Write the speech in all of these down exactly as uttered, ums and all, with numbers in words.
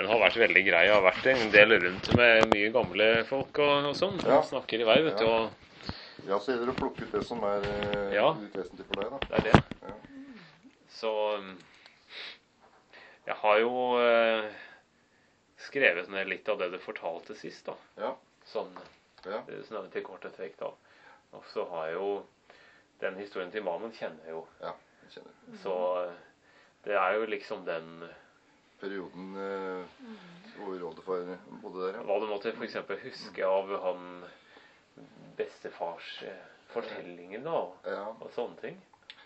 Den har vært veldig grei. Jeg har vært en del rundt med mye gamle folk og, og sånn. Ja. Snakker i vei, vet du. Ja. Og, Ja, så gjelder det å plukke ut det som er eh, Ja. litt vesentlig for deg, da. det er det. Ja. Så um, jeg har jo eh, skrevet ned litt av det du fortalte sist, da. Ja. Sånn, Ja. sånn til kort og trekk, da. Og så har jeg jo den historien til mannen kjenner jeg jo. Ja, jeg kjenner. Så eh, det er jo liksom den Perioden eh, hvor rådet bodde der, ja. Hva du måtte for eksempel huske av han bestefars eh, fortellinger, da, Ja. og sånne ting.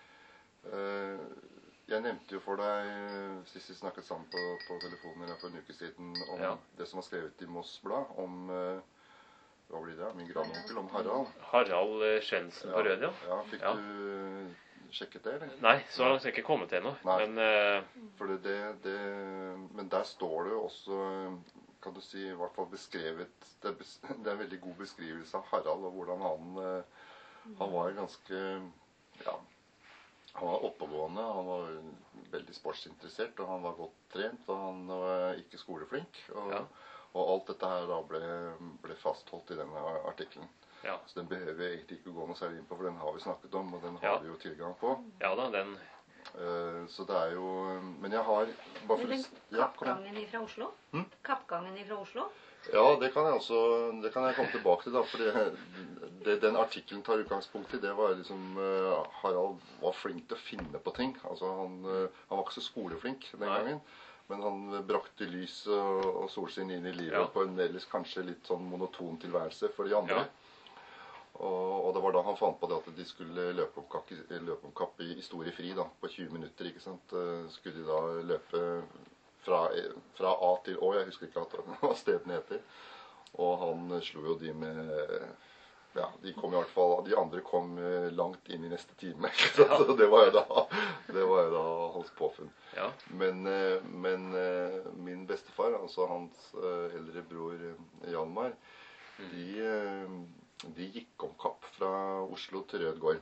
Eh, jeg nevnte jo for deg, eh, sist vi snakket sammen på, på telefonen her for en uke siden, om Ja. det som var skrevet i Moss Blad, om, eh, hva blir det, min grandonkel, om Harald. Harald eh, Skjensen på Rød, ja. Ja, fikk Ja. du sjekket det, eller? Nei, så langt har jeg ikke kommet ennå. Nei. Men eh, For det, det, det, men der står det jo også, kan du si, i hvert fall beskrevet, det er, bes, det er en veldig god beskrivelse av Harald, og hvordan han, eh, han var ganske, ja, han var oppegående, han var veldig sportsinteressert, og han var godt trent, og han var ikke skoleflink, og, Ja. og alt dette her da ble, ble fastholdt i denne artikkelen. ja. Så den behøver jeg egentlig ikke gå noe særlig inn på, for den har vi snakket om, og den har Ja. vi jo tilgang på. ja da, den Eh, så det er jo, men jeg har, bare for, Den ja, kom igjen. kappgangen fra Oslo? Hm? Kappgangen fra Oslo? Ja, det kan jeg også, det kan jeg komme tilbake til da, for det, den artikkelen tar utgangspunkt i, det var liksom, eh, Harald var flink til å finne på ting, altså han, eh, han var ikke så skoleflink den Nei. gangen, men han brakte lys og, og solskinn inn i livet Ja. på en ellers kanskje litt sånn monoton tilværelse for de andre. Ja. Og, og det var da han fant på det at de skulle løpe om kapp, i- løpe om kapp i, i store fri da, på tjue minutter, ikke sant? Eh, Skulle de da løpe fra, fra A til Å, jeg husker ikke at, hva stedene heter. Og han slo jo de med, ja, de kom i hvert fall, de andre kom eh, langt inn i neste time. Ja. Så det var jo da, det var jo da hans påfunn. Ja. Men, eh, men eh, min bestefar, altså hans eh, eldre bror eh, Hjalmar, de, eh, de gikk om kapp fra Oslo til Rødgård.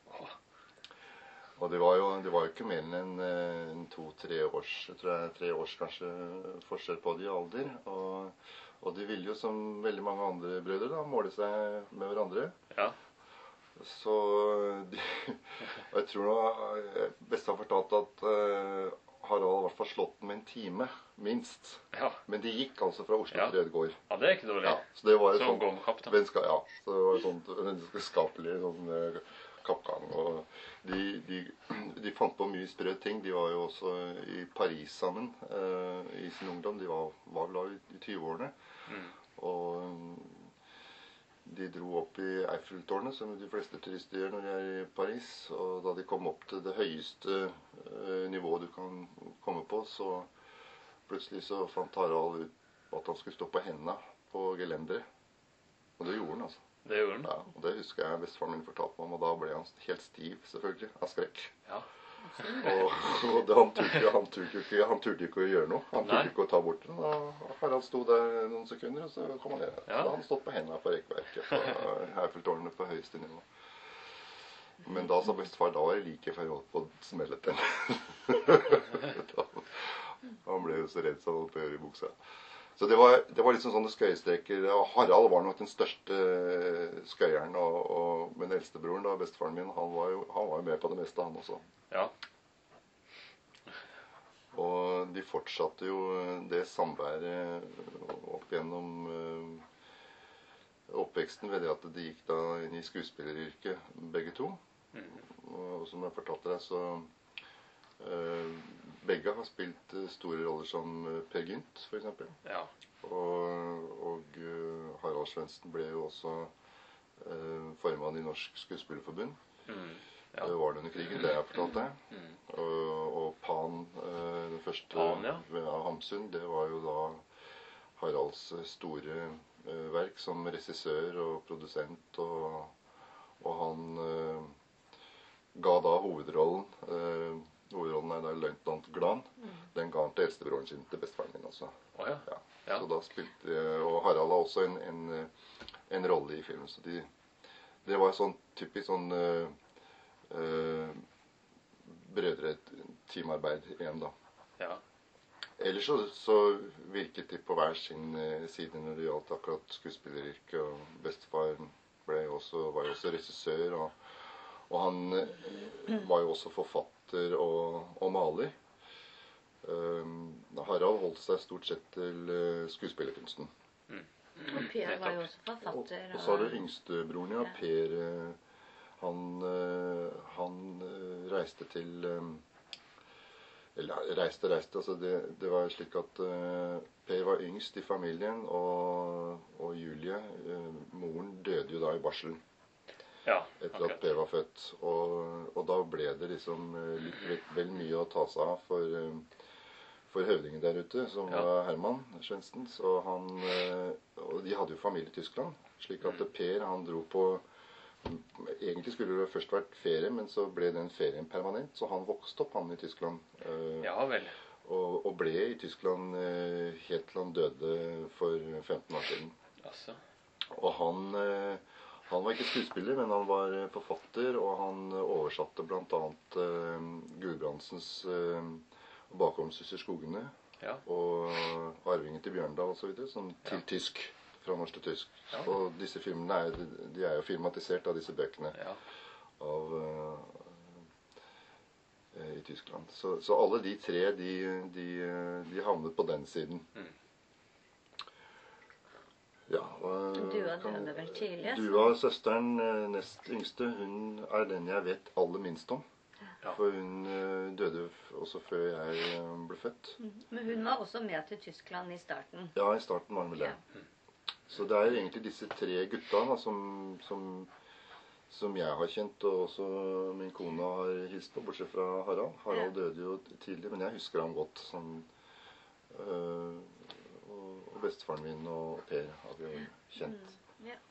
Og det var jo, det var jo ikke mer enn en, eh, en to-tre års, jeg tror jeg, tre års kanskje forskjell på de i alder. Og, og de ville jo som veldig mange andre brødre da, måle seg med hverandre. Ja. Så de, og jeg tror nå, best har fortalt at eh, Harald i hvert fall slått den med en time, minst. Ja. Men de gikk altså fra Oslo Ja. til Rødgård. ja, det er ikke dårlig. Ja, så det var et Som sånt gomkapp, da. vennskap, ja. Så det var et sånt vennskapelig sånn eh, kappgang. Og de, de, de fant på mye sprø ting. De var jo også i Paris sammen eh, i sin ungdom. De var, var vel da i, i tyve-årene. Mm. Og mm, de dro opp i Eiffeltårnet, som de fleste turister gjør når de er i Paris. Og da de kom opp til det høyeste eh, nivået du kan komme på, så plutselig så fant Harald ut at han skulle stå på hendene på gelenderet. Og det gjorde han, altså. Det gjorde den. Ja, og det husker jeg bestefaren min fortalte meg om, og da ble han helt stiv, selvfølgelig, av skrekk. Ja. Og, og det, han turte jo han turte jo ikke, han turte ikke å gjøre noe. Han Nei. turte ikke å ta bort den. Og Harald sto der noen sekunder, og så kom han ned. Ja. Så han stått på hendene på rekkverket på Eiffeltårnet på høyeste nivå. Men da sa bestefar, da var det like før jeg holdt på å smelle til. Han ble jo så redd så han holdt på å gjøre i buksa. Så det var, det var liksom sånne skøyestreker. Og Harald var nok den største skøyeren, og, og, men eldstebroren, da, bestefaren min, han var, jo, han var jo med på det meste, han også. Ja. Og de fortsatte jo det samværet opp gjennom uh, oppveksten ved det at de gikk da inn i skuespilleryrket, begge to. Mm. Og som jeg fortalte deg, så uh, begge har spilt uh, store roller som uh, Per Gynt, for eksempel. Ja. Og, og uh, Harald Svendsen ble jo også uh, formann i Norsk Skuespillerforbund. Mm. Ja. Det var det under krigen, det jeg fortalte deg. Mm. Og, og Pan, uh, den første Pan, ja. av Hamsun, det var jo da Haralds uh, store uh, verk som regissør og produsent. Og, og han uh, ga da hovedrollen. Uh, hovedrollen er da løytnant Glan. Mm. Den ga han til eldstebroren sin, til bestefaren min også. Å ja. Ja. Ja. Så da spilte, og Harald har også en, en, en rolle i filmen. Så de, det var sånn typisk sånn uh, uh, brødre-teamarbeid igjen da. Ja. ellers så, så virket de på hver sin eh, side når det gjaldt akkurat skuespilleryrket. Og bestefar ble jo også, var jo også regissør, og, og han eh, var jo også forfatter og, og maler. Um, Harald holdt seg stort sett til uh, skuespillerkunsten. Mm. Og Per var jo også forfatter. Og, og så er det yngstebroren, ja. Per, uh, han, uh, han uh, reiste til um, Eller reiste, reiste. Altså det, det var slik at uh, Per var yngst i familien, og, og Julie, uh, moren, døde jo da i barselen. Ja, etter at Per var født. Og, og da ble det liksom uh, litt, litt vel mye å ta seg av for, uh, for høvdingen der ute, som ja. var Herman Svendsen. Så han, uh, og de hadde jo familie i Tyskland, slik at mm. Per han dro på. Egentlig skulle det først vært ferie, men så ble den ferien permanent. Så han vokste opp han i Tyskland. Uh, ja vel. Og, og ble i Tyskland uh, helt til han døde for femten år siden. Altså. Og han, uh, han var ikke skuespiller, men han var forfatter, og han oversatte blant annet uh, Gulbrandsens uh, Bakom Susser skogene ja. og Arvingen til Bjørndal og så videre, som til ja. tysk. Fra norsk til tysk. Ja. Og disse filmene er, de er jo filmatisert av disse bøkene ja. av, uh, i Tyskland. Så, så alle de tre, de, de, de havnet på den siden. Mm. Ja, uh, Dua døde vel tidlig? Dua, søsteren, nest yngste, hun er den jeg vet aller minst om. Ja. For hun uh, døde også før jeg uh, ble født. Mm. Men hun var også med til Tyskland i starten? Ja, i starten var hun vel det. Ja. Så det er egentlig disse tre gutta da, som, som, som jeg har kjent, og også min kone har hilst på, bortsett fra Harald. Harald ja. døde jo tidlig, men jeg husker ham godt. Sånn, øh, og, og bestefaren min og Per har vi jo kjent. Mm. Ja.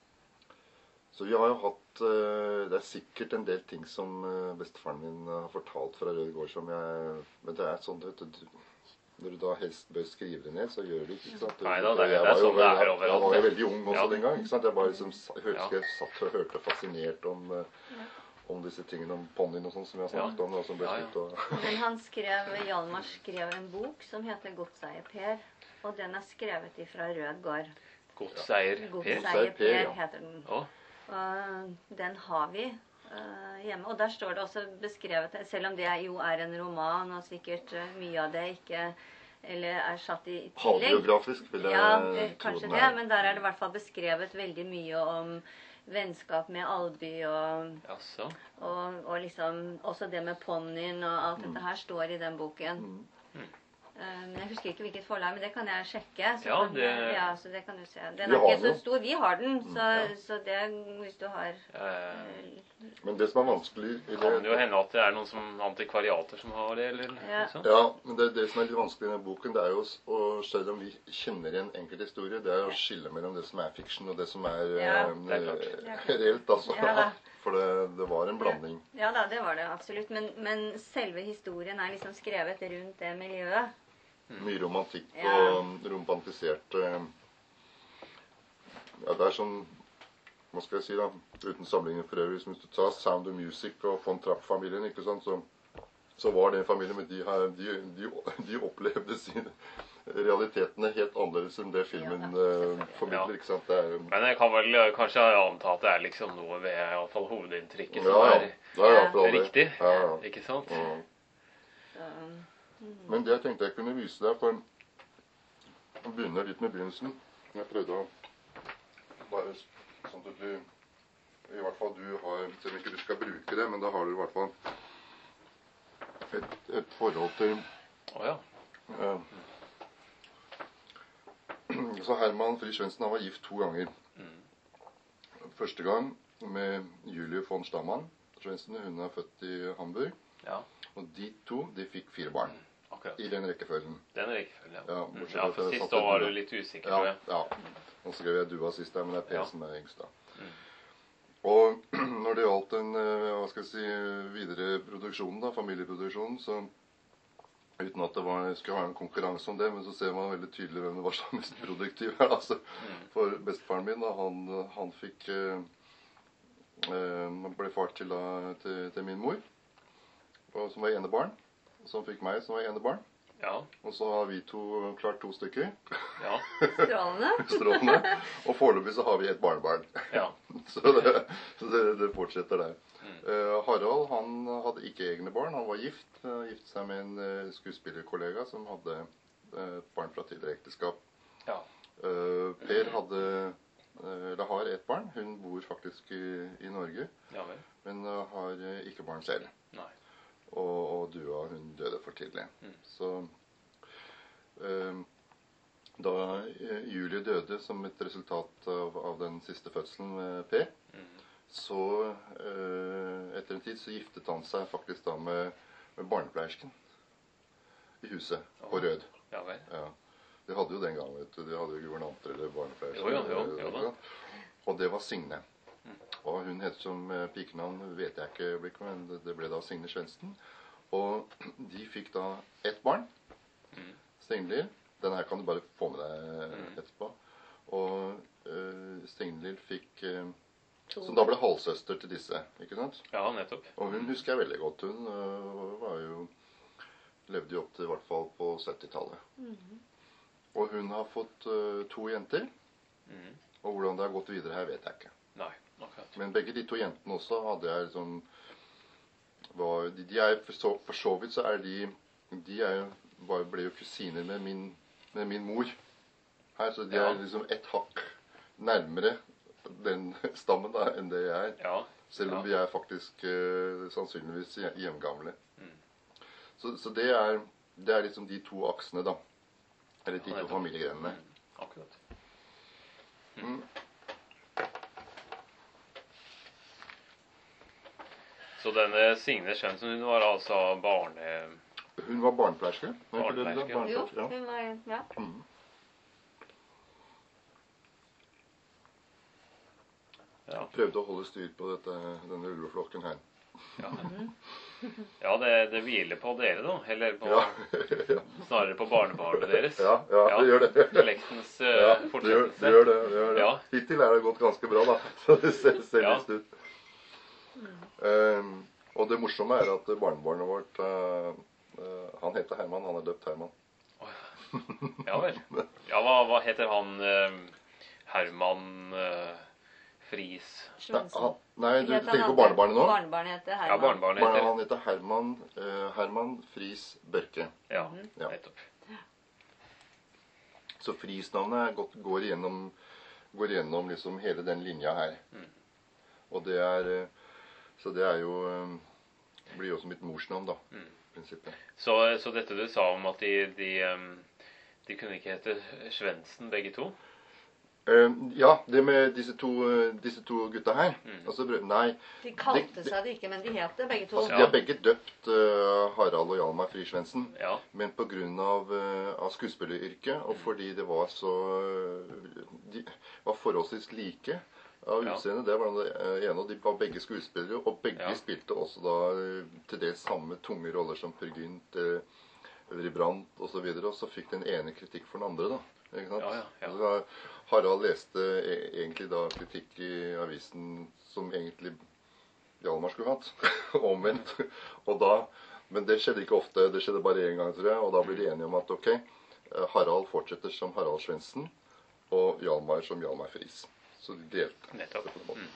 Så vi har jo hatt, øh, det er sikkert en del ting som øh, bestefaren min har fortalt fra Røde Gård, som jeg, men det er sånn, vet du, når du da helst bør skrive det ned, så gjør du ikke, ikke sant? Nei da, det, det er sånn det er overalt. Jeg var jo veldig ung også ja. den gang, ikke sant? Jeg bare liksom hørte, ja. jeg satt og hørte fascinert om, ja. om disse tingene, om ponnien og sånn som jeg har snakket ja. om, og som ble ja, ja. slutt. Og Men han skrev, Hjalmar skrev en bok som heter Godtseier Per, og den er skrevet ifra Rød Gård. Godtseier Per? Godtseier Per, ja. heter den. Ja. Og den har vi uh, hjemme, og der står det også beskrevet, selv om det jo er en roman, og sikkert uh, mye av det ikke eller er satt i tillegg. Halvbiografisk, vil jeg ja, tro. Kanskje det, men der er det i hvert fall beskrevet veldig mye om vennskap med Alby og, og, og liksom også det med ponnien og alt dette her står i den boken. Mm. Men jeg husker ikke hvilket forlag, men det kan jeg sjekke. Så ja, det... Kan, ja, så det kan du se. Den er ikke så stor. Vi har den, så, ja. så det hvis du har... Eh, men det som er vanskelig... Det kan jo hende at det er noen som antikvariater som har det, eller ja. sånn. Ja, men det, det som er litt vanskelig i denne boken, det er jo, og selv om vi kjenner en enkelt historie, det er å skille mellom det som er fiksjon og det som er, ja, det er reelt, altså. Ja, For det, det var en blanding. Ja, ja da, det var det absolutt. Men, men selve historien er liksom skrevet rundt det miljøet. Mye romantikk ja. og romantisert. Ja, det er sånn, hva skal jeg si da, uten sammenligning for øvrig, hvis du tar Sound of Music og von Trapp-familien, ikke sant, så, så var det en familie, men de, her, de, de, de opplevde sine realitetene helt annerledes enn det filmen ja, formidler, ikke sant? Det er, men jeg kan vel kanskje anta at det er liksom noe ved i hvert fall hovedinntrykket som ja, er, ja, ja, er riktig, ja, ja. ikke sant? Ja. Så... Men det jeg tenkte jeg kunne vise deg, for å begynne litt med begynnelsen. Jeg prøvde å bare sånn at du, i hvert fall du har, selv om ikke du skal bruke det, men da har du i hvert fall et, et forhold til... Å ja. Uh, så Herman Frisch Svendsen, han var gift to ganger. Mm. Første gang med Julie von Stammann Svendsen, hun er født i Hamburg. Ja. Og de to, de fikk fire barn. Akkurat. I den rekkefølgen. Den rekkefølgen, ja. Ja, mm. ja for sist da var du litt usikker, ja, tror jeg. Ja, nå skrev jeg Dua sist der, men det er Per ja. som er yngst da. Mm. Og når det gjaldt den, hva skal jeg si, videre produksjonen da, familieproduksjonen, så uten at det var, skulle være en konkurranse om det, men så ser man veldig tydelig hvem det var som mest produktiv her, altså. Mm. For bestefaren min, da, han, han fikk, eh, ble far til, da, til, til min mor, og, som var enebarn. Som fikk meg som var enebarn. Ja. Og så har vi to klart to stykker. Ja. Strålende. Strålende. Og foreløpig så har vi et barnebarn. Ja. så det, så det, det fortsetter der. Mm. Uh, Harald, han hadde ikke egne barn. Han var gift. Uh, giftet seg med en uh, skuespillerkollega som hadde uh, barn fra tidligere ekteskap. Ja. Uh, Per hadde, uh, eller har et barn. Hun bor faktisk i, i Norge. Ja, vel. Men uh, har uh, ikke barn selv. Nei. Og, og Dua, hun døde for tidlig. Mm. Så uh, da uh, Julie døde som et resultat av, av den siste fødselen med Per, mm. så uh, etter en tid så giftet han seg faktisk da med, med barnepleiersken i huset oh. på Rød. Ja, vel. Ja. De hadde jo den gangen, vet du. De hadde jo guvernanter eller barnepleiersker. Jo, jo, jo, jo da. Og det var Signe. Og hun heter som pikenavn, vet jeg ikke, men det ble da Signe Svendsen. Og de fikk da ett barn, mm. Stenglill. Denne her kan du bare få med deg mm. etterpå. Og uh, Stenglill fikk, uh, som da ble halvsøster til disse, ikke sant? Ja, nettopp. Og hun husker jeg veldig godt. Hun uh, var jo, levde jo opp til i hvert fall på syttitallet. Mm. Og hun har fått uh, to jenter. Mm. Og hvordan det har gått videre her, vet jeg ikke. Nei. Okay. Men begge de to jentene også hadde jeg liksom var, de, de er for så, for så vidt så er de de er jo, var, ble jo kusiner med min, med min mor her, så de ja. er liksom et hakk nærmere den stammen da enn det jeg er. Ja. Selv om ja. vi er faktisk uh, sannsynligvis hjemgamle. Mm. Så, så det er det er liksom de to aksene da, eller de to familiegrenene. Mm. Akkurat. Mm. Så denne Signe Svendsen, hun var altså barne... Hun var barnepleierske. Barnepleierske, jo. Hun var, ja. Mm. Ja. Prøvde å holde styr på dette, denne ulveflokken her. Ja, ja det, det hviler på dere da, eller på, ja. snarere på barnebarnet deres. Ja, ja, det gjør det. Slektens uh, ja, fortsettelse. Det gjør det, det gjør det. Ja. Hittil er det gått ganske bra da, så det ser, ser ja. lyst ut. Um, og det morsomme er at barnebarnet vårt, uh, uh, han heter Herman, han er døpt Herman. Ja vel. Ja, hva, hva heter han? Uh, Herman uh, Friis? Nei, han, nei, du tenker på barnebarnet nå? Barnebarnet heter Herman. Ja, barnebarnet heter. Han heter Herman, uh, Herman Friis Børke. Ja, nettopp. Ja. Så Friis-navnet går igjennom, går igjennom liksom hele den linja her. Mm. Og det er... Uh, Så det er jo, blir jo som mitt morsnavn da, mm. prinsippet. Så, så dette du sa om at de, de, de kunne ikke hete Svendsen begge to? Uh, ja, det med disse to, disse to gutta her. Mm. Altså, nei. De kalte de, seg det ikke, men de het det begge to. Altså, de er begge døpt uh, Harald og Hjalmar Friis Svendsen. Ja. Men på grunn av, uh, av skuespilleryrket, og mm. fordi det var så, de var forholdsvis like av utseendet, det var det ene, og de var begge skuespillere, og begge ja. spilte også da til dels samme tunge roller som Per Gynt, Øvrig Brandt og så videre, og så fikk den ene kritikk for den andre da, ikke sant? Ja, ja, ja. Så Harald leste e egentlig da kritikk i avisen som egentlig Hjalmar skulle hatt, omvendt, og da, men det skjedde ikke ofte, det skjedde bare en gang, tror jeg, og da ble de enige om at ok, Harald fortsetter som Harald Svendsen, og Hjalmar som Hjalmar Friis. Så de delte. Nettopp. Mm.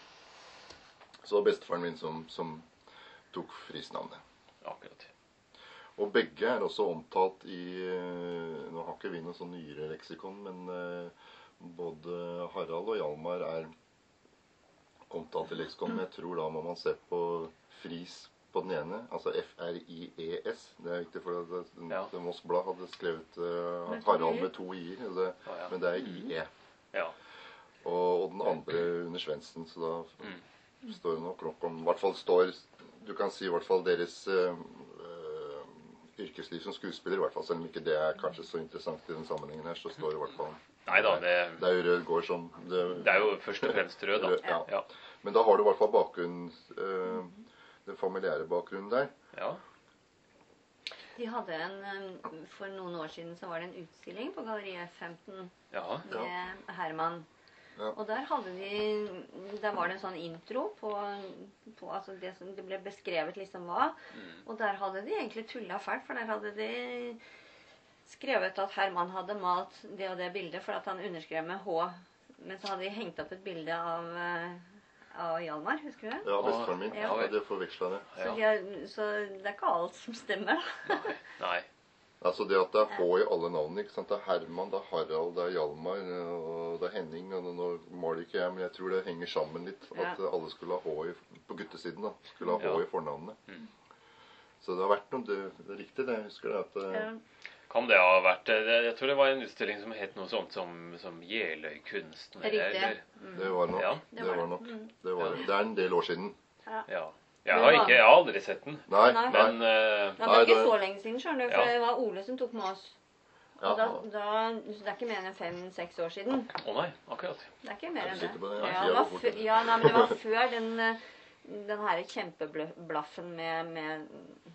Så bestefaren min som, som tok Friis-navnet. Akkurat. Og begge er også omtalt i, nå har ikke vi noe sånn nyere leksikon, men uh, både Harald og Hjalmar er omtalt i leksikon, men jeg tror da må man se på Friis på den ene, altså F R I E S. Det er viktig for at ja. Moss Blad hadde skrevet uh, Harald med to i-er, det, oh, ja. men det er I E. Ja. Og, og den andre under Svendsen, så da mm. står det nok nok om, i hvert fall står, du kan si i hvert fall deres uh, uh, yrkesliv som skuespiller, i hvert fall, selv om ikke det er kanskje så interessant i den sammenhengen her, så står det i hvert fall, Neida, det, det er jo Rød gård som, det, det er jo først og fremst Rød da. Ja. Ja. Men da har du i hvert fall bakgrunn, uh, den familiære bakgrunnen der. Ja. De hadde en, for noen år siden så var det en utstilling på Galleriet femten ja. med Herman. Ja. Og der hadde de, der var det en sånn intro på, på altså det som det ble beskrevet liksom hva. Mm. Og der hadde de egentlig tullet fælt, for der hadde de skrevet at Herman hadde malt det og det bildet, for at han underskrev med H. Men så hadde de hengt opp et bilde av, av Hjalmar, husker du det? Ja, bestefaren min. Ja. Ja, det forvekslet det. Så, de er, så det er ikke alt som stemmer, da. Nei. Nei. Altså det at det er H i alle navnene, ikke sant? Det er Herman, det er Harald, det er Hjalmar, og det er Henning, og nå maler ikke jeg, men jeg tror det henger sammen litt, at ja. alle skulle ha H i, på guttesiden da, skulle ha H ja. i fornavnene. Mm. Så det har vært noe, det, det er riktig det, jeg husker det at... Ja. Kan det ha vært, jeg tror det var en utstilling som het noe sånt som, som Jeløy-kunsten. Riktig. Mm. Det var nok, ja. det, det var nok. Mm. Det, var, det er en del år siden. Ja. ja. Jeg har, ikke, jeg har aldri sett den. Nei, nei. Men, uh, det var ikke så lenge siden, skjønner du, for ja. det var Ole som tok med oss. Ja. Da, da, så det er ikke mer enn fem-seks år siden. Å oh, nei, akkurat. Det er ikke mer enn det. det. Ja, det var før, ja, nei, men det var før den, den her kjempeblaffen med, med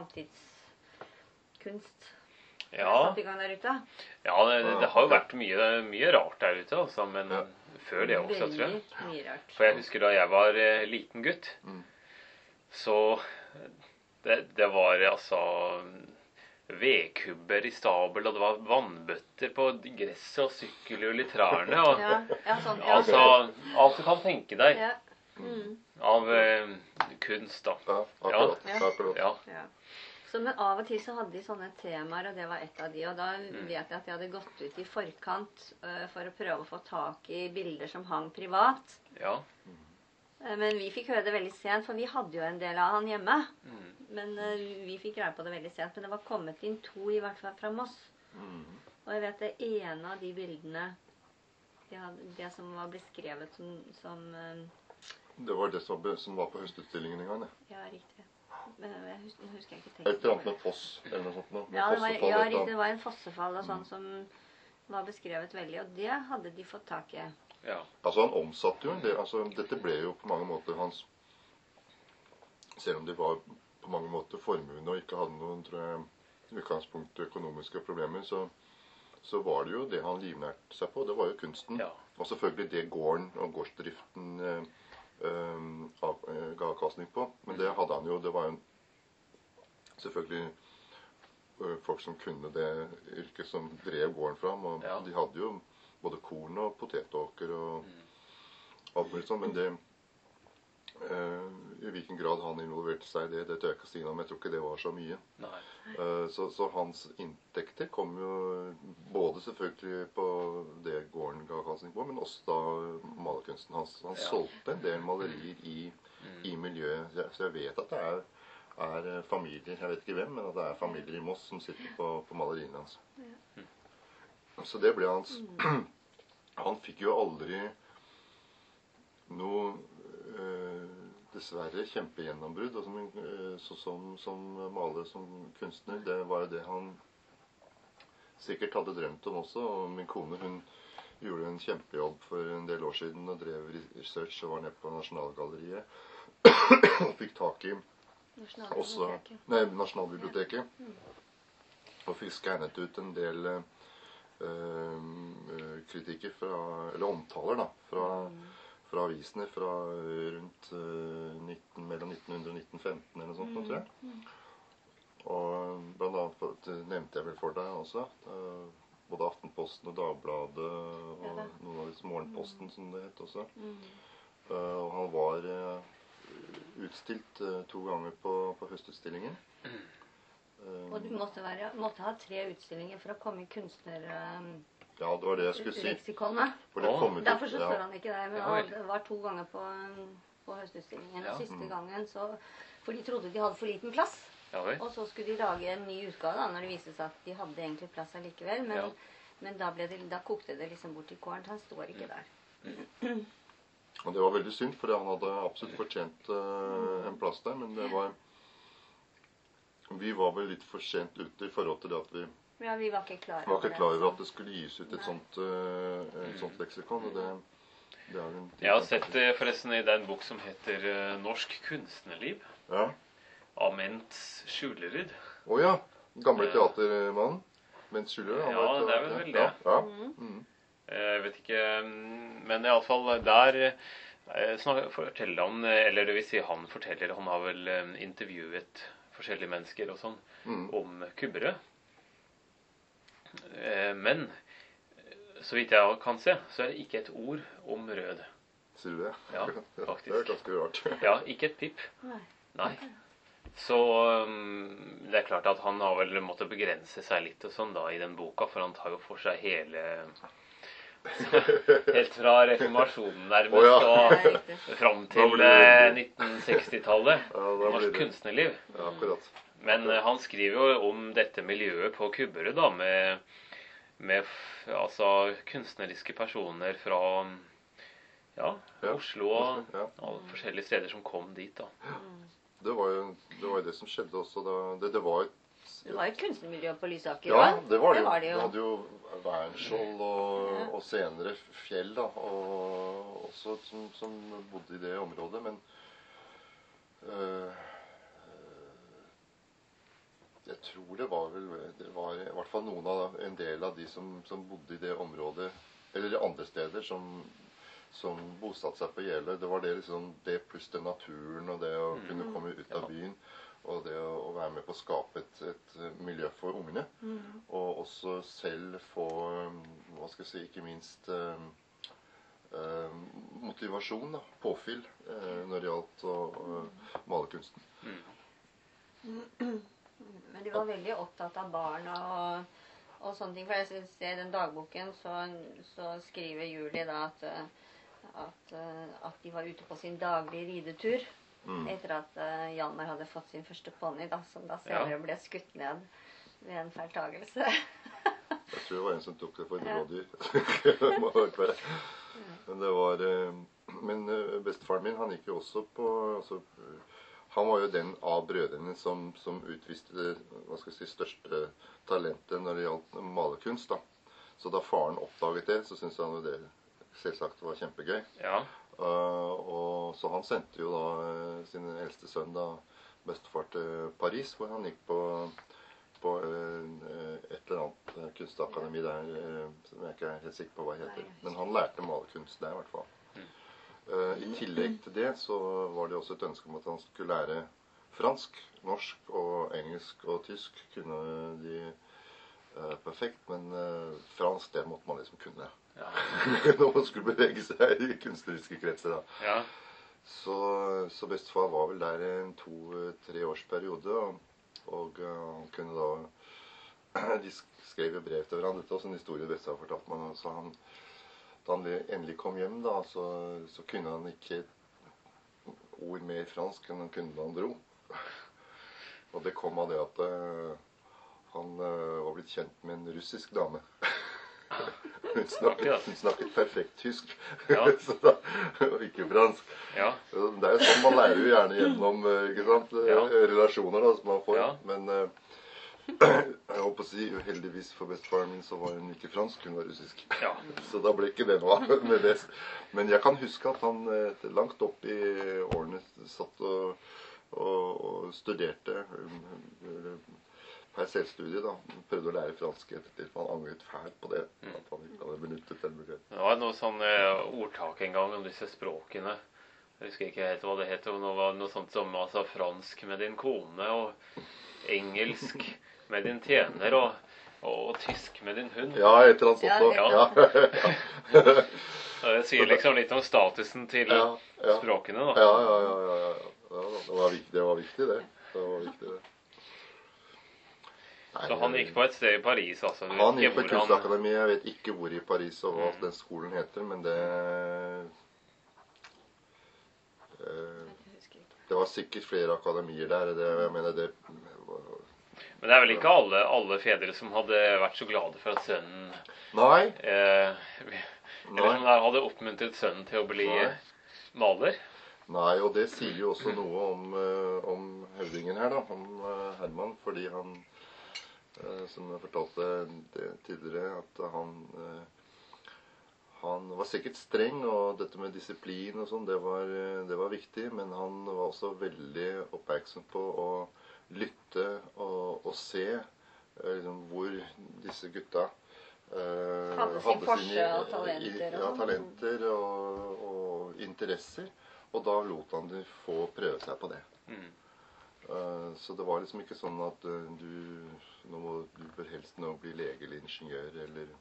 samtidskunst. Ja, I gang der ute. ja det, det har jo vært mye, mye rart der ute, altså, men ja. før det også, tror jeg. Mye rart. For jeg husker da jeg var eh, liten gutt, mm. så det, det var altså vedkubber i stabel, og det var vannbøtter på gresset og sykkelhjul i trærne. Og, ja, ja, sånn, ja. Altså, alt du kan tenke deg ja. mm. av eh, kunst, da. Ja, akkurat. Ja. akkurat. Ja. Ja. Så, men av og til så hadde de sånne temaer, og det var et av de, og da mm. vet jeg at de hadde gått ut i forkant uh, for å prøve å få tak i bilder som hang privat. Ja. Uh, men vi fikk høre det veldig sent, for vi hadde jo en del av han hjemme. Mm. Men uh, vi fikk greie på det veldig sent, men det var kommet inn to i hvert fall fra Moss. Mm. Og jeg vet det ene av de bildene, de hadde, det som var beskrevet som... som uh, det var det som, som var på høstutstillingen en gang, ja. Ja, riktig. Men jeg husker, jeg husker ikke Et eller annet med foss eller noe sånt. Noe. Ja, det var, ja riktig, det var en fossefall og sånn mm. som var beskrevet veldig, og det hadde de fått tak i. Ja. Altså han omsatte jo en del, altså dette ble jo på mange måter hans, selv om de var på mange måter formuende og ikke hadde noen, tror jeg, utgangspunkt økonomiske problemer, så, så var det jo det han livnærte seg på, det var jo kunsten. Ja. Og selvfølgelig det gården og gårdsdriften eh, Um, av, uh, ga avkastning på, men det hadde han jo, det var jo selvfølgelig uh, folk som kunne det yrket som drev gården fram, og ja. de hadde jo både korn og potetåker og mm. alt mulig sånn, men det uh, i hvilken grad han involverte seg i det, det tør jeg ikke si noe om, jeg tror ikke det var så mye. Uh, så, så hans inntekter kom jo både selvfølgelig på det gården ga avkastning på, men også da malerkunsten hans. Han ja. solgte en del malerier i, mm. i miljøet, så jeg vet at det er, er familier, jeg vet ikke hvem, men at det er familier i Moss som sitter på, på maleriene hans. Ja. Så det ble hans, mm. han fikk jo aldri noe øh, dessverre kjempegjennombrudd, og som, så, som, som maler, som kunstner. Det var jo det han sikkert hadde drømt om også, og min kone, hun gjorde en kjempejobb for en del år siden, og drev research, og var nede på Nasjonalgalleriet, og fikk tak i også, nei, Nasjonalbiblioteket, og fikk skannet ut en del øh, kritikker fra, eller omtaler da, fra fra avisene fra rundt uh, nitten, mellom nitten hundre og nitten femten eller noe sånt, mm. tror jeg. Og blant annet det nevnte jeg vel for deg også, uh, både Aftenposten og Dagbladet og ja, noen av disse Morgenposten, mm. som det het også. Mm. Uh, og han var uh, utstilt uh, to ganger på, på høstutstillingen. Mm. Uh, og du måtte, være, måtte ha tre utstillinger for å komme i kunstner... Um Ja, det var det jeg skulle si. Leksikonet. For det kom ut, Derfor så står ja. han ikke der, men han det var to ganger på, på høstutstillingen. Ja. Og siste Mm. gangen så... For de trodde de hadde for liten plass. Ja, vel. Og så skulle de lage en ny utgave da, når det viste seg at de hadde egentlig plass allikevel. Men, Ja. men da, ble det, da kokte det liksom bort i kåren. Han står ikke der. Og det var veldig synd, for han hadde absolutt fortjent uh, en plass der, men det var... Vi var vel litt for sent ute i forhold til det at vi... Ja, vi var ikke klar over, var ikke klar over at det skulle gis ut et sånt, uh, et sånt leksikon. Og det, det er en Jeg har sett det forresten i den bok som heter uh, Norsk kunstnerliv. Ja. Av Ments Skjulerud. Å oh, ja. Gamle teatermannen. Ments Skjulerud. Ja, det er vel vel det. Ja. Ja. Mm. Jeg vet ikke, men i alle fall der uh, forteller han, eller det vil si han forteller, han har vel uh, intervjuet forskjellige mennesker og sånn, mm. om kubberød. Men så vidt jeg kan se, så er det ikke et ord om rød. Sier du det? Ja, faktisk. Det er ganske rart. Ja, ikke et pip. Nei. Så um, det er klart at han har vel måttet begrense seg litt og sånn da i den boka, for han tar jo for seg hele helt fra reformasjonen nærmest oh, ja. og fram til nitten seksti-tallet. Ja, norsk kunstnerliv. Ja, akkurat. Men uh, han skriver jo om dette miljøet på Kubberud da, med, med altså, kunstneriske personer fra ja, ja, Oslo og ja. og forskjellige steder som kom dit da. Det var jo det, var jo det som skjedde også da. Det, det var et Det var et kunstnermiljø på Lysaker. Ja, det var det jo. Det, var det, jo. Det hadde jo Wernskjold og, ja. og senere Fjell da, og også som, som bodde i det området, men øh, jeg tror det var vel, det var i hvert fall noen av, en del av de som, som bodde i det området, eller andre steder, som, som bosatte seg på Jeløy. Det var det liksom, det pluss den naturen og det å mm. kunne komme ut av byen. Og det å, å være med på å skape et, et miljø for ungene. Mm. Og også selv få, hva skal jeg si, ikke minst eh, eh, motivasjon, da, påfyll, eh, når det gjaldt å uh, male kunsten. Mm. Men de var veldig opptatt av barn og, og sånne ting. For jeg synes I den dagboken så, så skriver Julie da at, at, at de var ute på sin daglige ridetur. Mm. Etter at uh, Hjalmar hadde fått sin første pony, da, som da senere ja. ble skutt ned ved en feiltagelse. Jeg tror det var en som tok det for et rådyr. Men det var uh, Men uh, bestefaren min, han gikk jo også på altså, uh, han var jo den av brødrene som, som utviste det hva skal jeg si, største talentet når det gjaldt malerkunst. Da. Så da faren oppdaget det, så syntes han jo det selvsagt var kjempegøy. Ja. Uh, og så han sendte jo da uh, sin eldste sønn da bestefar til Paris, hvor han gikk på, på uh, et eller annet uh, kunstakademi der, uh, som jeg ikke er helt sikker på hva heter. Men han lærte malerkunst der I hvert fall. Uh, I tillegg til det så var det også et ønske om at han skulle lære fransk, norsk og engelsk og tysk. Kunne de uh, perfekt, men uh, fransk det måtte man liksom kunne. Ja. Når man skulle bevege seg I kunstneriske kretser da. Ja. Så, så bestefar var vel der en to-tre års periode, og, og uh, han kunne da, de skrev jo brev til hverandre, dette også en historie bestefar fortalte meg, så han, da han endelig kom hjem da, så, så kunne han ikke ord mer fransk enn han kunne da han dro. Og det kom av det at uh, han uh, var blitt kjent med en russisk dame. Hun snakket, hun snakket perfekt tysk, ja. Så da, og ikke fransk. Ja. Det er jo sånn man lærer jo gjerne gjennom ikke sant? Ja. Relasjoner da, som man får. Ja. Men uh, jeg håper å si, heldigvis for bestefaren min så var hun ikke fransk, hun var russisk. Ja. Så da ble ikke det noe med det. Men jeg kan huske at han langt opp I årene satt og, og, og studerte per selvstudie da, prøvde å lære fransk etter til, han angret fælt på det, mm. at han ikke hadde benyttet den mulighet. Det var noe sånn uh, ordtak en gang om disse språkene. Jeg husker ikke helt hva det heter, det var noe sånt som altså, fransk med din kone, og engelsk med din tjener, og, og, og tysk med din hund. Ja, et eller annet sånt. Ja, ja. ja. Det sier liksom litt om statusen til ja, ja. Språkene da. Ja, ja, ja, ja, ja. ja det, var viktig, det var viktig det. Det var viktig det. Så han gikk på et sted I Paris, altså? Han gikk på et kunstakademi, jeg vet ikke hvor I Paris og hva mm. den skolen heter, men det... Det var sikkert flere akademier der, det, jeg mener det... Men det er vel ikke alle, alle fedre som hadde vært så glade for at sønnen... Nei. Eh, eller som hadde oppmuntret sønnen til å bli Nei. Maler? Nei, og det sier jo også noe om, om høvdingen her da, om Herman, fordi han... som jeg fortalte det tidligere, at han, han var sikkert streng, og dette med disiplin og sånn, det var, det var viktig, men han var også veldig oppmerksom på å lytte og, og se liksom, hvor disse gutta eh, hadde sin forse og talenter, ja, talenter og, og interesser, og da lot han de få prøve seg på det. Mm. Uh, så det var liksom ikke sånn at uh, du, nå må, du bør helst nå bli lege eller ingeniør eller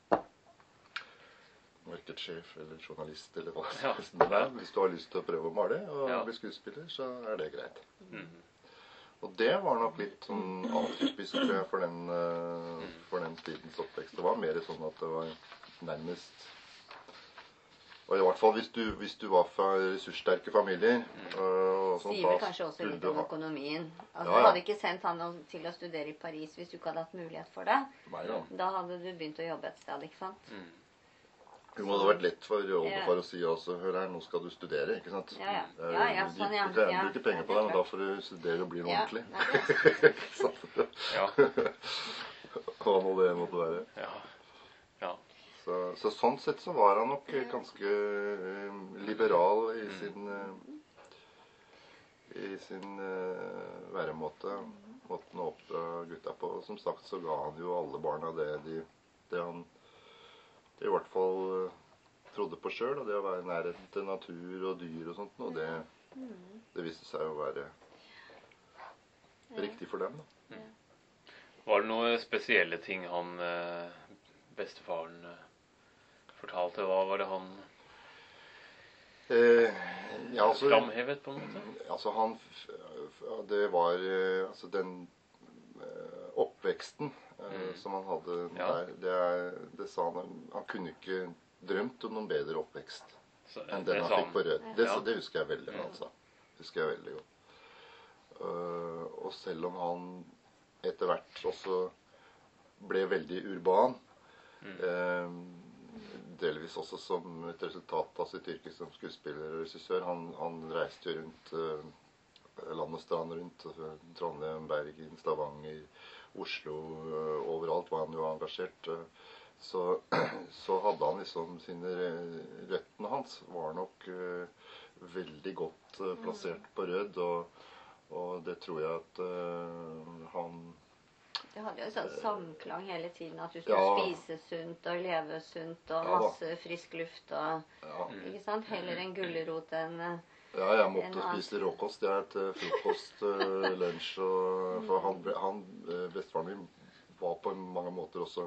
markedssjef eller journalist eller hva Ja. som det er. Hvis du har lyst til å prøve å male og Ja. bli skuespiller, så er det greit. Mm. Og det var nok litt sånn atypisk, tror jeg, for den, uh, for den tidens oppvekst. Det var mer sånn at det var nærmest. Og i hvert fall hvis du, hvis du var fra ressurssterke familier. Uh, og sånt, Sier vel da kanskje også skulle litt du om ha- økonomien. Altså, Ja, Du ja. hadde ikke sendt han til å studere i Paris hvis du ikke hadde hatt mulighet for det. Nei, ja. Da hadde du begynt å jobbe et sted, ikke sant? Mm. Det må ha vært lett for Ja. oldefar å si altså, hør her, nå skal du studere, ikke sant? Ja, ja. Det er- Ja, ja, de sånn, ja. bruker Ja. bruker penger på Ja, deg, det er men da får du studere og bli noe Ja. ordentlig. Nei, det er Ikke sant? Ja. Hva nå det måtte være. Ja. Ja. Så, så sånn sett så var han nok ganske eh, liberal i sin eh, i sin eh, væremåte. Måten å oppdra gutta på. Og som sagt så ga han jo alle barna det, de, det han det i hvert fall eh, trodde på sjøl. Og det å være i nærheten til natur og dyr og sånt. Og det, det viste seg å være riktig for dem. Da. Var det noen spesielle ting han, eh, bestefaren, eh, fortalte? Hva var det han Eh, ja, altså, framhevet på en måte? altså han f- f- Det var eh, altså den eh, oppveksten eh, Mm. som han hadde Ja. der, det, er, det sa han Han kunne ikke drømt om noen bedre oppvekst Så, enn det den han sa fikk på Rød. Det, Ja. så det husker jeg veldig Mm. godt. Altså. Husker jeg veldig godt. Eh, og selv om han etter hvert også ble veldig urban, Mm. eh, delvis også som et resultat av sitt yrke som skuespiller og regissør. Han, han reiste jo rundt eh, land og strand rundt. Altså, Trondheim, Bergen, Stavanger, Oslo. Eh, overalt var han jo engasjert. Eh, så, så hadde han liksom sine re- Røttene hans var nok eh, veldig godt eh, plassert på Rød. Og, og det tror jeg at eh, han Du hadde jo en sånn samklang hele tiden. At du skulle Ja. spise sunt og leve sunt og Ja da. masse frisk luft. og ja, Ikke sant? Heller en gulrot enn eh, Ja, jeg måtte En annen- spise råkost. Jeg til frokost, eh, lunsj og For han, ble- han eh, bestefaren min var på mange måter også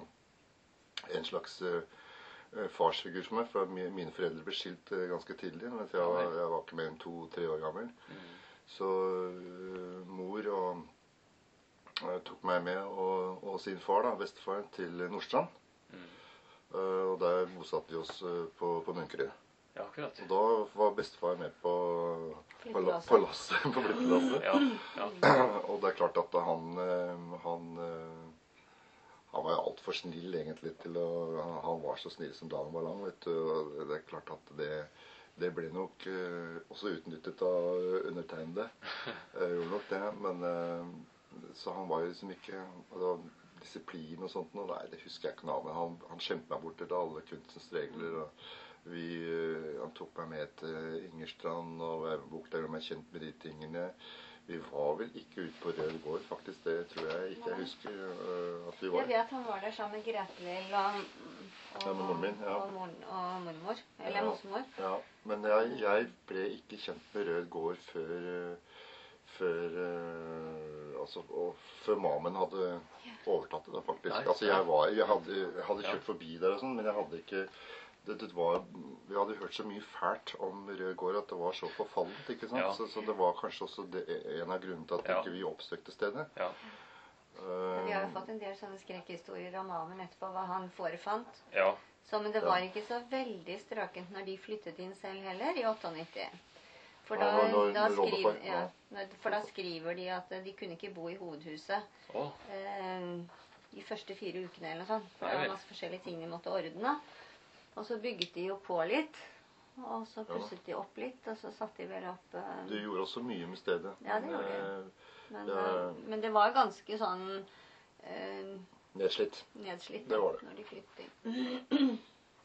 en slags eh, eh, farsfigur for meg. For mi- mine foreldre ble skilt eh, ganske tidlig. Mens jeg, var- jeg var ikke mer enn to-tre år gammel. Så eh, mor og eh, tok meg med og, og sin far, da, bestefar, til Nordstrand. Mm. Eh, og der bosatte vi oss eh, på, på Munkerud. Ja, akkurat. Og da var bestefar med på, på, la- Flyttelasset. på lasset. På flyttelasset. Ja, ja. Og det er klart at han eh, Han, eh, han var jo altfor snill egentlig til å han, han var så snill som dagen var lang, vet du. Og det er klart at det, det ble nok eh, også utnyttet av undertegnede. Jeg gjorde nok det. Men eh, så han var jo liksom ikke altså, disiplin og sånt noe. Nei, det husker jeg ikke noe av. Men han, han skjemte meg bort til alle kunstens regler. og Vi, eh, han tok meg med til Ingerstrand og Værebukk, der de er kjent med de tingene. Vi var vel ikke ute på Rød gård, faktisk. Det tror jeg ikke jeg husker eh, at vi Jeg var. vet han var der sammen med Grete Lill og, og, Ja, med moren min, ja. og, moren, og mormor. Eller Ja. mostermor. Ja, men jeg, jeg ble ikke kjent med Rød gård før eh, før eh, altså, og før mammen hadde overtatt det, da, faktisk. Nei, Altså, ja. jeg, var, jeg, hadde, jeg hadde Ja. kjørt forbi der og sånn, men jeg hadde ikke det, det var, Vi hadde hørt så mye fælt om Rød gård at det var så forfallent. Ikke sant? Ja. Så, så det var kanskje også det, en av grunnene til at Ja. ikke vi oppsøkte stedet. Ja. Vi har jo Eh, fått en del sånne skrekkhistorier om mannen etterpå, hva han forefant. Ja. Så, men det Ja. var ikke så veldig strøkent når de flyttet inn selv heller, i åttiåtte. For Ja, da, når- når- da, når skriver, oldefar- ja, ja. når- for da skriver de at de kunne ikke bo i hovedhuset Å, eh, de første fire ukene eller noe sånt. For Nei det var vel. masse forskjellige ting de måtte ordne. Og så bygget de jo på litt. Og så pusset de opp litt, og så satte de vel opp eh, Du gjorde også mye med stedet. Ja, det gjorde de. Eh, men, ja. eh, men det var ganske sånn eh, Nedslitt. nedslitt Det var det. når de flyttet inn.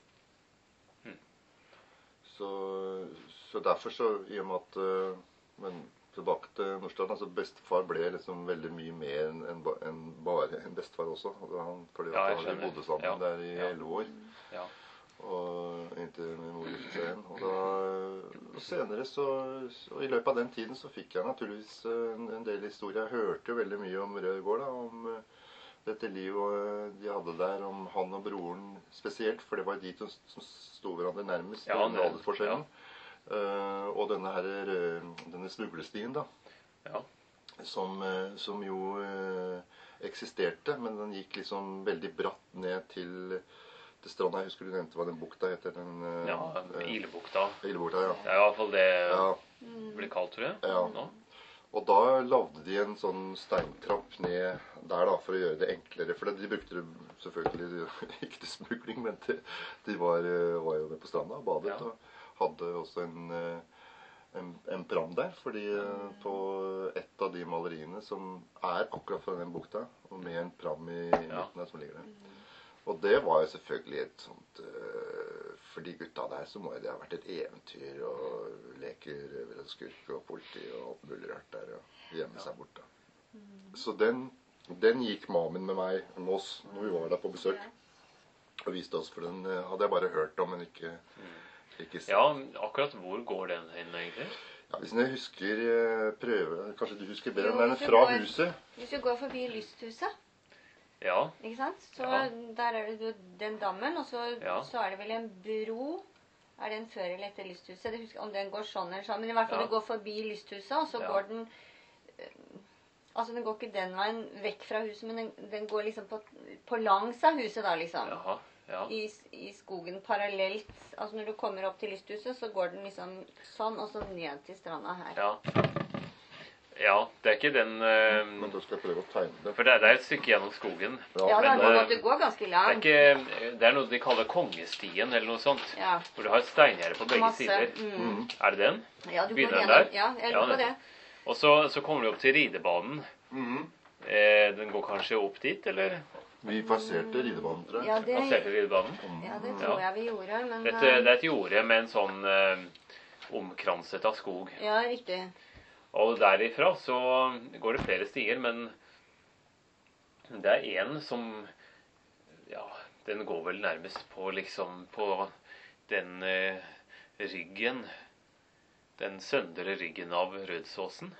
Så, så derfor så, i og med at eh, Men tilbake til Nordstrand. Altså bestefar ble liksom veldig mye mer enn en, ba- enn bare en bestefar også. Altså han, fordi Ja, at jeg han- vi skjønner. bodde sammen Ja. der i Ja. elleve år. ja. Og inntil min mor giftet seg igjen. Og, da, og senere så, og i løpet av den tiden så fikk jeg naturligvis en, en del historier. Jeg hørte jo veldig mye om Rødgård, da, om dette livet de hadde der, om han og broren spesielt, for det var de to som sto hverandre nærmest, ja, den aldersforskjellen. Ja. Uh, og denne her, denne smuglestien da, ja. som, som jo uh, eksisterte, men den gikk liksom veldig bratt ned til, til stranda. Jeg husker du nevnte hva den bukta heter. Den, uh, ja, Ilebukta. Ilebukta, ja. Det er i hvert fall det ja. blir kalt, tror jeg. Ja. Nå. Og da lavde de en sånn steintrapp ned der da, for å gjøre det enklere. For de brukte det selvfølgelig ikke til smugling, men til, de var, var jo nede på stranda og badet. Ja. Og hadde også en, en, en pram der, fordi på et av de maleriene som er akkurat fra den bukta, og med en pram i midten der som ligger der. Og det var jo selvfølgelig et sånt, for de gutta der så må jo det ha vært et eventyr, og leker røver og skurk og politi og alt mulig rart der, og gjemme seg bort da. Så den, den gikk mamen med meg, med oss, når vi var der på besøk, og viste oss, for den hadde jeg bare hørt om, men ikke... Ja, akkurat hvor går den hen egentlig? Ja, hvis jeg husker prøve, kanskje du husker bedre, men den fra huset. Hvis du går forbi lysthuset, ja. Ikke sant? Så ja. Der er det den dammen, og så, ja. Så er det vel en bro. Er det en før eller etter lysthuset? Jeg husker om den går sånn eller sånn, men i hvert fall ja. Du går forbi lysthuset, og så ja. Går den... Altså, den går ikke den veien vekk fra huset, men den, den går liksom på, på langs av huset da, liksom. Jaha. Ja. I, I skogen parallelt. Altså når du kommer opp til lysthuset, så går den liksom sånn, og så ned til stranda her. Ja, ja det er ikke den... Uh, men da skal jeg prøve å tegne det. For det er, det er et stykke gjennom skogen. Ja, ja men, det, er, det går ganske langt. Det er, ikke, det er noe de kaller kongestien, eller noe sånt. Ja. Hvor du har et steingjerde på begge Masse. sider. Mm. Er det den? Ja, du Begynner går den der? Ja, jeg lurer ja, på det. Og så, så kommer du opp til ridebanen. Mm. Eh, den går kanskje opp dit, eller... Vi passerte ridebanen, tror jeg. Ja, det, passerte ridebanen. Ja, det tror jeg vi gjorde. Men, Dette, det er et jorde med en sånn eh, omkranset av skog. Ja, riktig. Og derifra så går det flere stier, men det er en som, ja, den går vel nærmest på liksom, på den eh, ryggen, den søndre ryggen av Rødsåsen.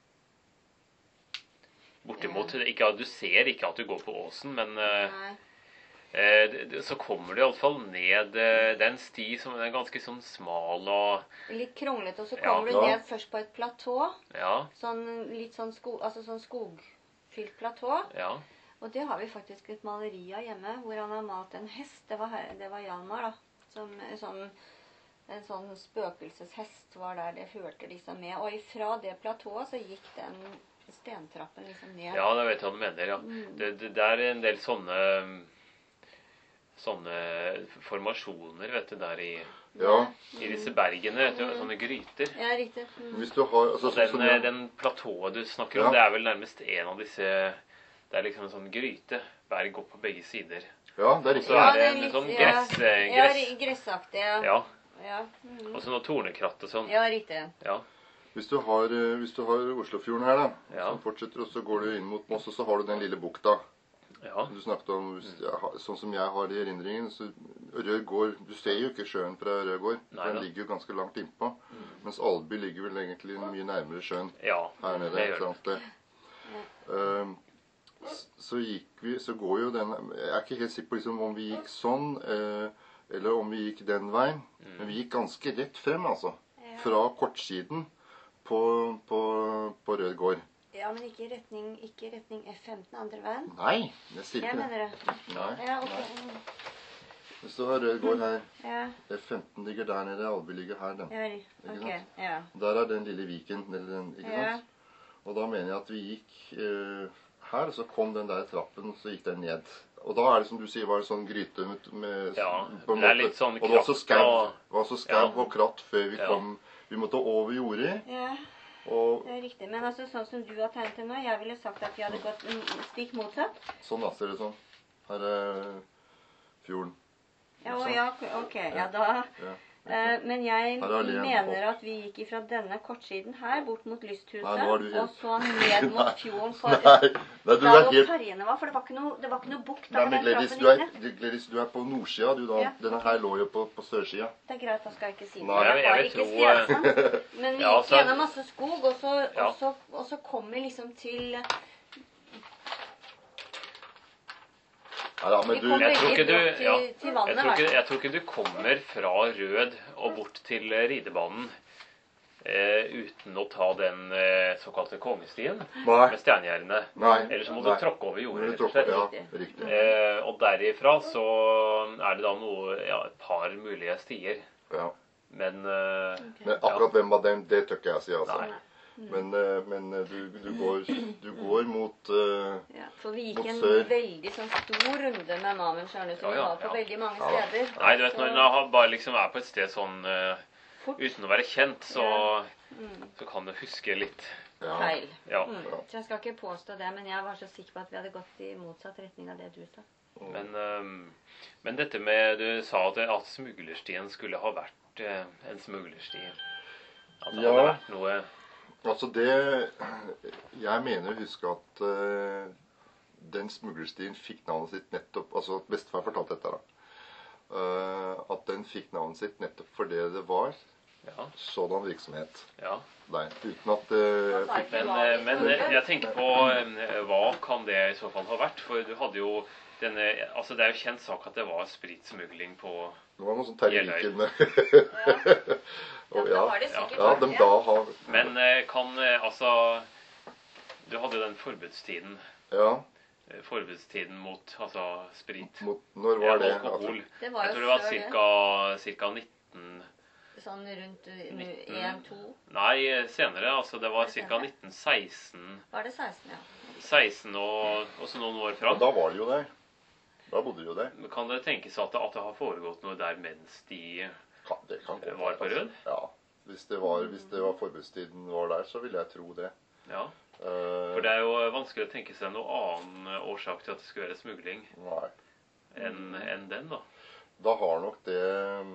Bortimot, ja. Ikke, du ser ikke at du går på åsen, men eh, eh, så kommer du i alle fall ned, eh, det er en sti som er ganske sånn smal og litt kronglete, og så kommer ja, du ned først på et platå, ja. Sånn, litt sånn, sko, altså sånn skogfylt platå, ja. Og det har vi faktisk et maleri av hjemme, hvor han har malt en hest, det var, det var Hjalmar da, som sånn, en sånn spøkelseshest var der, det hørte liksom med, og ifra det platået så gikk den stentrappen liksom ned. Ja, det vet jeg hva du mener, ja. Mm. Det, det, det er en del sånne sånne formasjoner, vet du, der i, ja. I disse bergene, vet du, sånne gryter. Ja, riktig. Mm. Hvis du har, altså, og den, sånn, den platået du snakker om, ja. Det er vel nærmest en av disse, det er liksom en sånn gryte, berg opp på begge sider. Ja, det er riktig. Og så er det ja, en det er sånn litt, gress, ja. gress. Ja, gressaktig, ja. Ja. Ja. Mm. Og så noe tornekratt og sånn. Ja, riktig. Ja. Hvis du har, hvis du har Oslofjorden her da, ja. Som fortsetter, og så går du inn mot Moss, og så har du den lille bukta. Ja. Du snakket om, sånn som jeg har det i erindringen, så Rødgård, du ser jo ikke sjøen fra Rødgård, for den ligger jo ganske langt innpå, mm. mens Alby ligger vel egentlig mye nærmere sjøen ja, her nede, det et eller annet sted. Um, så gikk vi, så går jo den, jeg er ikke helt sikker på liksom, om vi gikk sånn, uh, eller om vi gikk den veien, mm. men vi gikk ganske rett frem, altså, fra kortsiden på, på, på Rødgård. Ja, men ikke i retning, ikke i retning F femten andre veien. Nei, det sier ikke jeg mener det. Nei. Ja, ok. Hvis du har Rødgård her, ja. F femten ligger der nede, Alby ligger her, den. Ja, ok, ja. Der er den lille viken, eller den, ikke ja. sant? Og da mener jeg at vi gikk uh, her, og så kom den der trappen, så gikk den ned. Og da er det som du sier, var det sånn gryte med, med ja, på en det er måte. litt sånn og det var også skav, og, var også skav ja. og kratt før vi ja. kom. Vi måtte over jordet. Ja, og, det er riktig. Men altså sånn som du har tegnet det nå, jeg ville sagt at vi hadde gått stikk motsatt. Sånn da, ser det sånn. Her er fjorden. Ja, og ja, ok, ja da, ja. Eh, men jeg Her er alene mener at vi gikk ifra denne kortsiden her, bort mot lysthuset, Nei, nå er du helt- og så ned mot fjorden for Nei, nei, du der er hvor helt... ferjene var, for det var ikke noe, det var ikke noe bukt Nei, der men den Gledis, trappen du er, gikk ned. Gledis, du er på nordsida, du da. Ja. Denne her lå jo på, på sørsida. Det er greit, da skal jeg ikke si det. Nei, Jeg jeg har vil ikke tro, stjernesans. Men vi Ja, gikk så- gjennom masse skog, og så, Ja. og så, og så kom vi liksom til Nei da, Vi men du... kom Jeg tror veldig ikke du- brått til, ja. til Jeg vannet. tror, ikke, hvertfall. jeg tror ikke du kommer fra Rød og bort til eh, ridebanen eh, uten å ta den eh, såkalte kongestien Nei, med stjernegjerdene. nei. Ellers så må du nei. tråkke over jordet, Men du rett og tråkker- slett. Ja, riktig. Eh, og derifra så er det da noe, ja, et par mulige stier. Ja. Men eh, Men akkurat hvem var den, det tør ikke jeg si, altså. Nei. Men, eh, men eh, du, du, går, du går mot eh, Ja, for vi gikk Mot en sør. veldig sånn stor runde med Mamen Sjørne, som Ja, vi ja, var på ja. veldig mange Ja da. steder. Nei, du vet Og når så en har- bare liksom er på et sted sånn eh, fort uten å være kjent, så, mm, så kan du huske litt. ja. feil. Ja. Mm. Ja. Så jeg skal ikke påstå det, men jeg var så sikker på at vi hadde gått i motsatt retning av det du sa. Men, ehm, men dette med Du sa at, at smuglerstien skulle ha vært eh, en smuglersti. Altså Ja. hadde vært noe Altså det Jeg mener å huske at eh, den smuglerstien fikk navnet sitt nettopp Altså at bestefar fortalte dette, da. Eh, at den fikk navnet sitt nettopp fordi det var Ja. sådan virksomhet ja. der. Uten at det fikk Men, eh, men eh, jeg tenker på eh, hva kan det i så fall ha vært? For du hadde jo denne Altså det er jo kjent sak at det var spritsmugling på Det var noe sånn Terje Jeløy. Viken med Ja, Og da ja, var det sikkert ja, de vært, da har Men eh, kan eh, altså Du hadde jo den forbudstiden. Ja, eh, Forbudstiden mot altså sprit. mot, når Ja, var det? alkohol. Det var Jeg jo tror det var før det. cirka, cirka nitten Sånn rundt nitten. én to. Nei, senere. Altså det var Var det ca. senere? nitten seksten. Var det seksten, ja. seksten og også noen år Ja, fram. da var det jo der. Da bodde de jo der. Kan det tenkes at det, at det har foregått noe der mens de Kan, det kan gå. Var på Rød? Ja. Hvis det var, hvis det var forbudstiden var der, så vil jeg tro det. Ja. Eh, For det er jo vanskelig å tenke seg noe annen årsak til at det skulle være smugling Nei. enn enn den, da. Da har nok det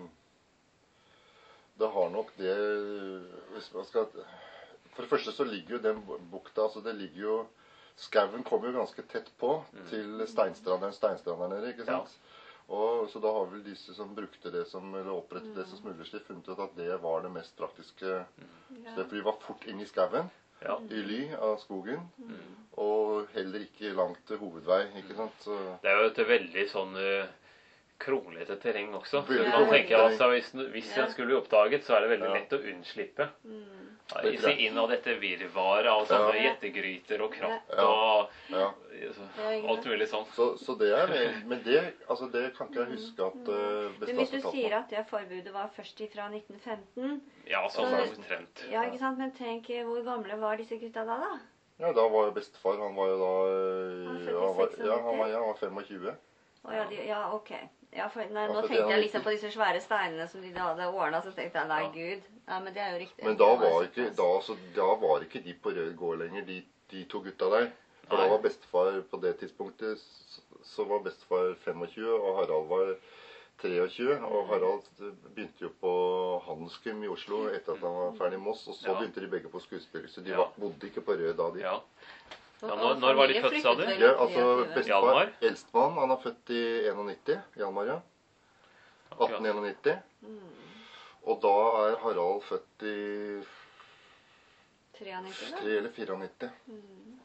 Det har nok det hvis man skal, For det første så ligger jo den bukta altså det ligger jo Skauen kommer jo ganske tett på til Steinstranderen, Steinstranderen nede, ikke sant? Og, så da har vel disse som brukte det som, eller opprettet det som smuglersti, funnet ut at det var det mest praktiske stedet. For vi var fort inn i skauen, Ja. i ly av skogen, og heller ikke langt til hovedvei, ikke sant? Så, Det er jo et veldig sånn uh, kronglete terreng også. Så Veldig du kan kronglete tenke altså, Hvis, hvis Ja. en skulle bli oppdaget, så er det veldig Ja. lett å unnslippe. Mm. Ja, Det tror jeg. inn av dette virvaret av sånne Ja. gjettegryter og kratt Ja. og ja. så, alt mulig sånn. Så, så det er med, men det, altså det kan ikke jeg huske at uh, Men hvis du bestefar fortalte sier meg. at det forbudet var først fra nitten femten, Ja, sånn Så- omtrent. ja, ikke sant? Men tenk, eh, hvor gamle var disse gutta da, da? Ja, da var jo bestefar, han var jo da Han øh, er han var, født i ja, han var, ja, han var femogtjue. Å ja, de, ja, ok. Ja, for, nei, Ja, nå for det tenkte er jeg riktig. liksom på disse svære steinene som de da hadde ordna, så tenkte jeg nei, Ja. gud. Ja, men det er jo riktig. Men da Det var såpass. ikke, da, så, da var ikke de på rød gård lenger, de, de to gutta der. For Nei. da var bestefar på det tidspunktet, så, så var bestefar femogtjue, og Harald var treogtjue. Og Harald begynte jo på Handelsgym i Oslo etter at han var ferdig i Moss, og så Ja. begynte de begge på skuespiller, så de Ja. var, bodde ikke på rød da, de. Ja. Og- Ja, og når- når var de familien født, sa du? flyttet vel Ja, i altså treogtyve. bestefar, Hjalmar? eldstemann, han er født i enognitti, Hjalmar, ja. atten enognitti. Mm. Og da er Harald født i treognitti, da? tre eller nittini. Mm.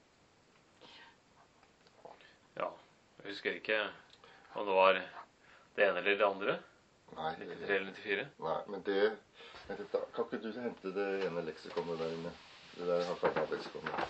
Ja. Jeg husker ikke om det var det ene eller det andre. Nei, nittitre eller nittifire. nei, men det vent litt da. Kan ikke du hente det ene leksikonet der inne? Det der har ikke hatt leksikonet.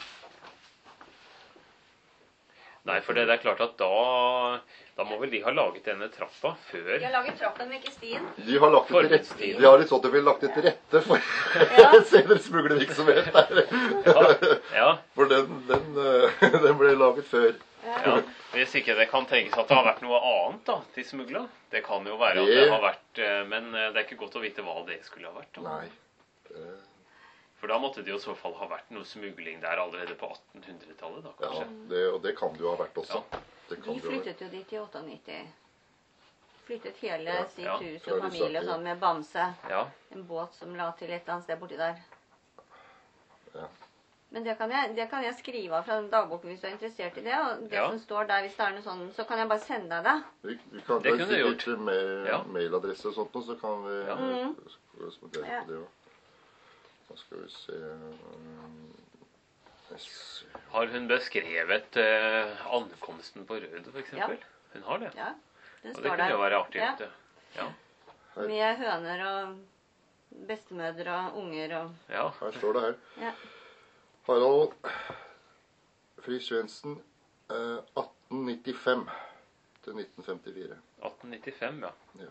Nei, for det, det er klart at da Da må vel de ha laget denne trappa før De har laget trappen, men ikke stien. De har lagt det til rette. Forbudstiden. De har i så fall lagt det til rette for Ja. senere smuglervirksomhet der. Ja. ja. For den, den, øh, den ble laget før. Ja, Hvis ikke det kan tenkes at det har vært noe annet da, de smugla. Det kan jo være at Det- det har vært eh, Men eh, det er ikke godt å vite hva det skulle ha vært. Da. Nei. Det- For da måtte det jo i så fall ha vært noe smugling der allerede på attenhundretallet, da Ja, kanskje. det, og det kan det jo ha vært også. Ja. Det kan De det jo ha vært. flyttet jo dit i nittiåtte. flyttet hele Ja, sitt ja. hus Fra og familie og Lusaka. sånn med Bamse. Ja. En båt som la til et eller annet sted borti der. Ja. Men det kan, jeg, det kan jeg skrive av fra den dagboken hvis du er interessert i det. Og det Ja. som står der, hvis det er noe sånn, så kan jeg bare sende deg det. Vi, vi kan Det ta kunne du sikkert med Ja. mailadresse og sånt, og så kan vi Ja. Mhm. korrespondere Ja. på det også. Da skal vi se um, jeg ser- Har hun beskrevet eh, ankomsten på Rød, for eksempel? Hun har det. Ja, den Og det står kunne jo der. være artig. Ja. vet du. Ja. Med høner og bestemødre og unger og Ja. Her står det her. Ja. Harald Friis Svendsen, eh, atten nittifem til nitten femtifire. atten nittifem, ja. Ja.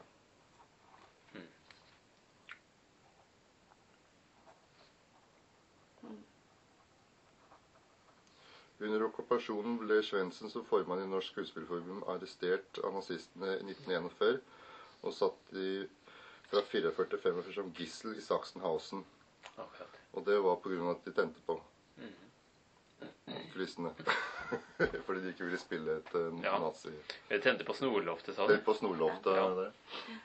Under okkupasjonen ble Svendsen som formann i Norsk Skuespillerforbund arrestert av nazistene i nitten enogfyrre og satt i, fra førtifire til femogfyrre som gissel i Sachsenhausen. Akkurat. Og det var på grunn av at de tente på Mhm. kulissene. Fordi de ikke ville spille et uh, Ja. nazi... Jeg tente på snorloftet, sa du? Helt på snorloftet Ja. der.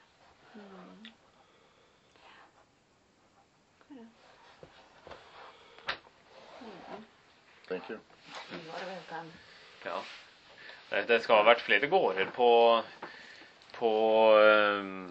Thank you. You are welcome. Ja. Det, det skal ha vært flere gårder på på um,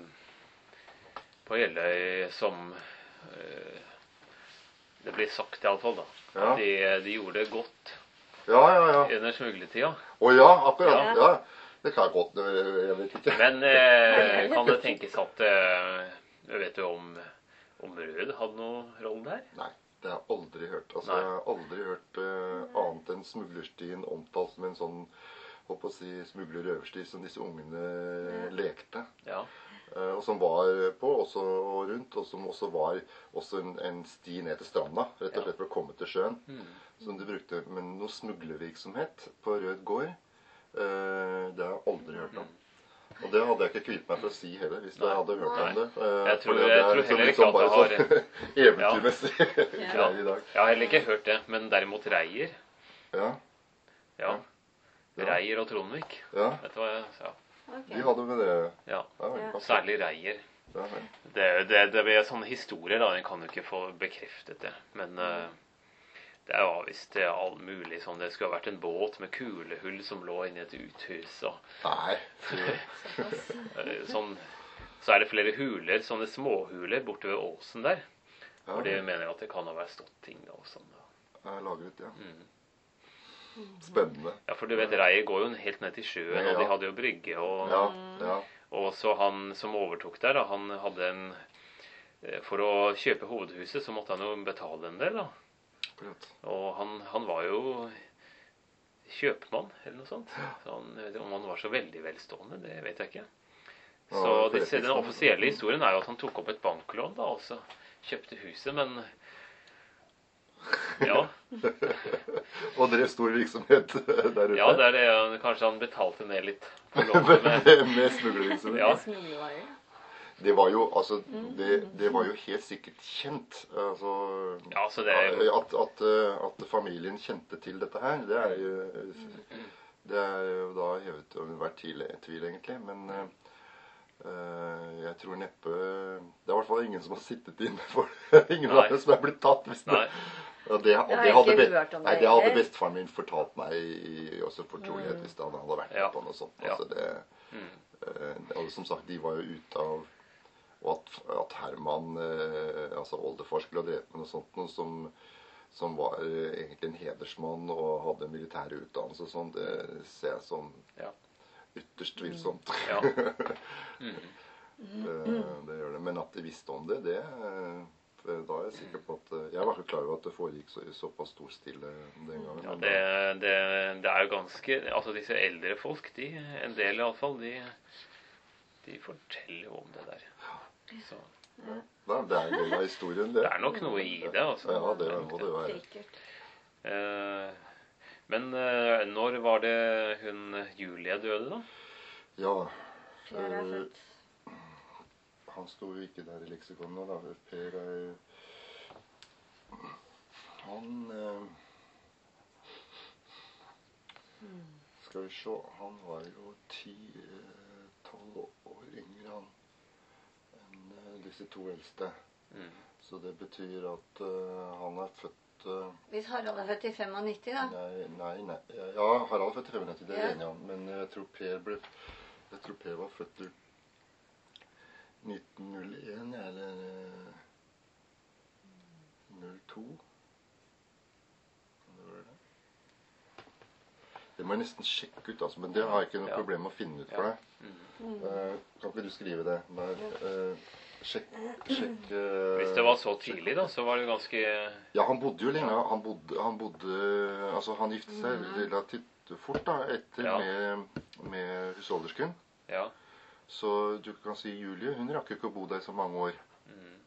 på Jeløy som uh, det blir sagt i alle fall da. Ja. At de, de gjorde det godt Ja, ja, ja. under smugletida. Å ja, akkurat. Ja. Ja. Det kan jeg godt, jeg jeg vet ikke. Men eh, kan det tenkes at eh, vet du om, om Rød hadde noe rolle der? Nei, det har jeg aldri hørt. Altså, Nei. jeg har aldri hørt uh, annet enn smuglerstien omtalt som en sånn, håper å si, smugler-røversti som disse ungene lekte. Ja. Uh, og som var på også og rundt, og som også var også en, en sti ned til stranda, rett og slett for å komme til sjøen. Mm. Som de brukte, men noe smuglervirksomhet på Rød gård, uh, det har jeg aldri hørt om. Og det hadde jeg ikke kvitt meg for å si heller, hvis jeg hadde hørt om det. Uh, Jeg tror- for det jeg er tror liksom, heller ikke liksom at bare det har- sånn eventyrmessig Ja. greier i dag. Jeg har heller ikke hørt det, men derimot Reier. Ja, Ja. Ja. Reier og Trondvik. ja, Vet du hva jeg sa? Ok. de hadde med det. Ja. Ja, Ja. passet. Særlig Reier. Ja, ja. Det, det, det blir sånne historier, da. En kan jo ikke få bekreftet det. Men eh, det er jo visst det er all mulig sånn. Det skulle ha vært en båt med kulehull som lå inni et uthus. Og Nei, Såpass. eh, sånn. Så er det flere huler, sånne småhuler borte ved åsen der. ja, Hvor de mener at det kan ha vært stått ting da og sånn. da. jeg lagret, ja. Mm. Spennende. Ja, for du vet, Reier går jo helt ned til sjøen, Ja. og de hadde jo brygge. Og, Ja, ja, og så han som overtok der, da, han hadde en eh, For å kjøpe hovedhuset så måtte han jo betale en del, da. akkurat. Og han, han var jo kjøpmann, eller noe sånt. Så han, jeg vet ikke om han var så veldig velstående, det vet jeg ikke. Ja, Så for disse, et den liksom- offisielle historien er jo at han tok opp et banklån da, og så kjøpte huset, men ja, Og drev stor virksomhet der ute. ja, det er det. Kanskje han betalte ned litt på lånet. Men, med, med smuglervirksomhet. Ja. Smuglervarer. Det var jo, altså, det, det var jo helt sikkert kjent. Altså, ja, så det er jo at, at, at familien kjente til dette her, det er jo, det er jo da hevet over enhver tvil, tvil, egentlig. Men uh, jeg tror neppe Det er i hvert fall ingen som har sittet inne for det. Ingen Nei. av dem som er blitt tatt. Hvis det, Nei. og det, og Jeg har det hadde, ikke be- hørt om det nei, det hadde heller. bestefaren min fortalt meg i også fortrolighet hvis han hadde vært med Ja. på noe sånt. Ja. Altså det, Mm. eh, og som sagt, de var jo ute av Og at, at Herman, eh, altså oldefar, skulle ha drevet med noe sånt, noe som, som var eh, egentlig en hedersmann og hadde militær utdannelse og sånn, det ser jeg som Ja. ytterst tvilsomt. Ja. Mm. det, det gjør det. Men at de visste om det, det eh, da er jeg sikker på at eh, Jeg var ikke klar over at det foregikk så, såpass stor stille den gangen. Ja, men det, da- det, det er jo ganske Altså disse eldre folk, de, en del i alle fall, de, de forteller jo om det der. Så Nei, det er en del av historien, det. det er nok noe i det, altså. Ja, det må det være. Sikkert. Eh, Men eh, når var det hun Julie døde, da? Ja. Per er eh, født. Han sto jo ikke der i leksikonet nå, da. Per er Han eh, Skal vi se Han var jo ti-tolv år disse to eldste. Mm. Så det betyr at uh, han er født uh, Hvis Harald er født i femognitti, da? Nei, nei, nei. Ja, Harald er født i femognitti, det er Ja. enig om. Men jeg tror Per ble Jeg tror Per var født i nitten null en, eller uh, null to. Kan det være det? Det må jeg nesten sjekke ut, altså, men det har jeg ikke noe Ja. problem med å finne ut for Ja. deg. Mm. Uh, kan ikke du skrive det? Nei, uh, sjekk, sjekk uh, Hvis det var så tidlig, da, så var det ganske Ja, han bodde jo lenge. Han bodde, han bodde Altså, han giftet seg relativt fort da, etter Ja. med, med husholdersken. Ja. Så du kan si Julie, hun rakk ikke å bo der så mange år. Mm.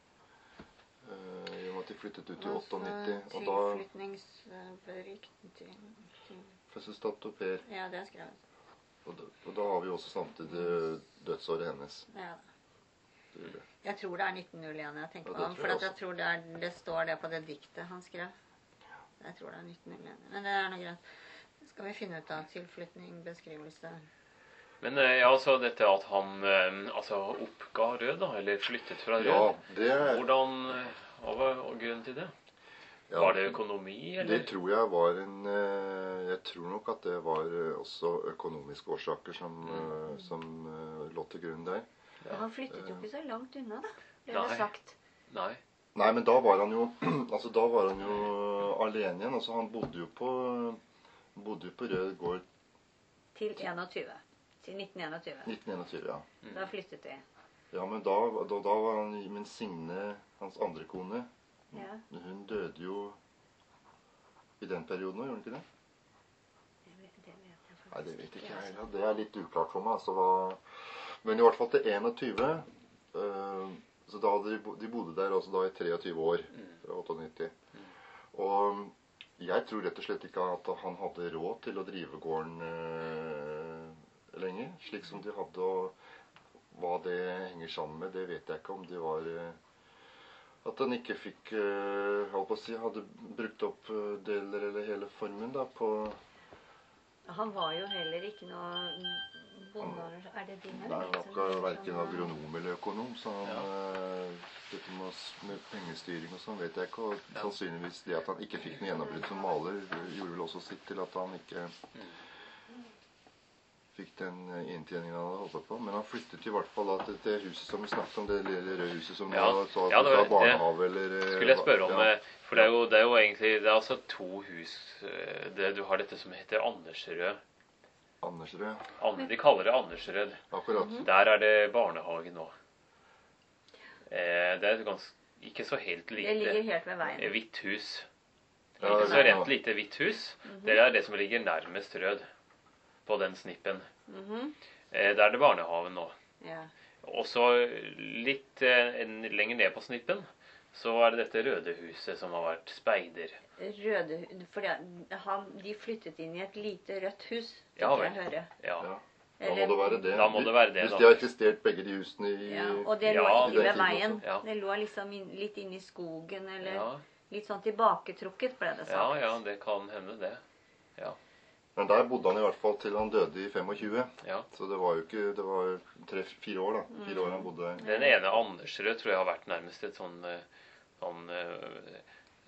Uh, I og med at de flyttet ut i Altså, ottiåtte, og da tilflytningsberikt til, til fødselsdato Per. Ja, det er skrevet. Og da, og da har vi også samtidig dødsåret hennes. Ja. Det er det. Jeg tror det er nitten null en jeg tenker Ja, på det ham. tror For jeg at jeg også. tror det, er, det står det på det diktet han skrev. Jeg tror det er nitten null en. Men det er noe greit. Det skal vi finne ut av. Tilflytning, beskrivelse. Men eh, ja, altså dette at han eh, altså oppga Rød, da, eller flyttet fra Rød. Ja, det, Hvordan eh, Hva var grunnen til det? ja, Var det økonomi, eller? det tror jeg var en eh, Jeg tror nok at det var eh, også økonomiske årsaker som, eh, som eh, lå til grunn der. Og han flyttet jo ikke så langt unna, da. Det Nei. er sagt. Nei. Nei, men da var han jo altså da var han jo alene igjen. Altså han bodde jo på bodde jo på Rød gård Til enogtyve. Til nitten enogtyve. nitten enogtyve, ja. Da flyttet de. Ja, men da, da, da var han Men Signe, hans andre kone, Ja. hun døde jo i den perioden òg, gjorde hun ikke det? Det vet, det vet jeg faktisk Nei, det vet ikke jeg altså. heller. Det er litt uklart for meg. Altså, hva... Men i hvert fall til enogtyve. øh, så da hadde de, bo- de bodde der også da i treogtyve år. Fra nittiåtte. Og jeg tror rett og slett ikke at han hadde råd til å drive gården øh, lenger. Slik som de hadde. Og hva det henger sammen med, det vet jeg ikke om det var øh, at han ikke fikk øh, holdt på å si, hadde brukt opp øh, deler eller hele formuen da på Han var jo heller ikke noe bonde... Er det din? Nei, han var ikke verken agronom eller økonom, så han, eh, dette med, s- med pengestyring og sånn vet jeg ikke. Og sannsynligvis det at han ikke fikk noe gjennombrudd som maler, gjorde vel også sitt til at han ikke fikk den eh, inntjeningen han hadde håpet på. Men han flyttet i hvert fall da til det huset som vi snakket om, det lille røde huset som Ja. var så, Ja, det var- var barnehage eller eh, Skulle jeg spørre om ja. eh, For det er, jo, det er jo egentlig Det er altså to hus eh, det, Du har dette som heter Andersrød. Andersrød. An- De kaller det Andersrød. Akkurat. Der er det barnehage nå. Eh, det er et ganske ikke så helt Det ligger lite helt ved veien. eh, hvitt hus. Ja, Ikke så det- rent lite hvitt hus. Det er det som ligger nærmest Rød på den snippen. Mhm. Eh, Der er det barnehaven nå. Ja. Og så litt eh, en, lenger ned på snippen så er det dette røde huset som har vært speider. Røde, fordi han, de flyttet inn i et lite rødt hus, fikk Ja, jeg vel. høre. Ja. Ja. Da må det være det. Da må det være det, Hvis da. de har eksistert begge de husene i Ja, og det lå Ja, ikke i den ved tiden veien. også. Ja. Det lå liksom inn, litt inne i skogen, eller Ja, litt sånn tilbaketrukket, ble det ja, sagt. ja, det kan hende det. Ja. Men der bodde han i hvert fall til han døde i femogtjue. Ja. Så det var jo ikke Det var tre-fire år, da. Fire år han bodde der. Den ene Andersrød tror jeg har vært nærmest et sånn, eh, sånn eh,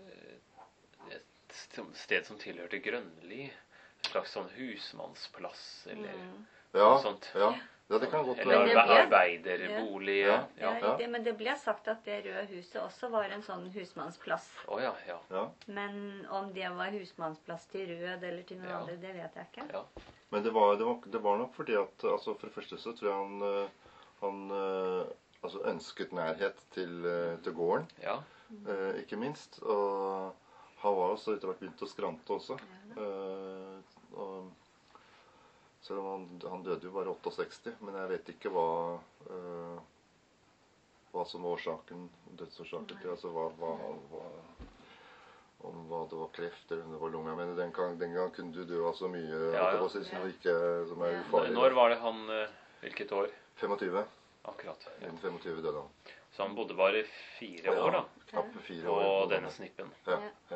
et sted som tilhørte Grønli. Et slags sånn husmannsplass, eller Mm. Ja, noe sånt. ja. ja, det kan godt Eller Men det være. ble- arbeiderbolig. Ja. Ja. Ja, det, men det ble sagt at det røde huset også var en sånn husmannsplass. Å ja, ja. Ja. Men om det var husmannsplass til Rød eller til noen Ja. andre, det vet jeg ikke. Ja. Men det var, det, var, det var nok fordi at altså For det første så tror jeg han, eh, han eh, altså ønsket nærhet til, eh, til gården, ja. eh, ikke minst. Og han var også etter hvert begynt å skrante også. Eh, og, selv om han, han døde jo bare sekstisåtte, men jeg vet ikke hva eh, hva som var årsaken, dødsårsaken til. Altså hva, hva, hva, om hva det var kreft eller om det var lunger. Men den gang, den gang kunne du dø av så mye Ja, ja. holdt jeg på å si, som, ikke, som er Ja. ufarlig. Når var det han eh, Hvilket år? femogtyve. Akkurat. Ja. innen femogtyve døde han. Så han bodde bare fire år, da, Knappe fire på år. bodde denne han. snippen. Ja, ja.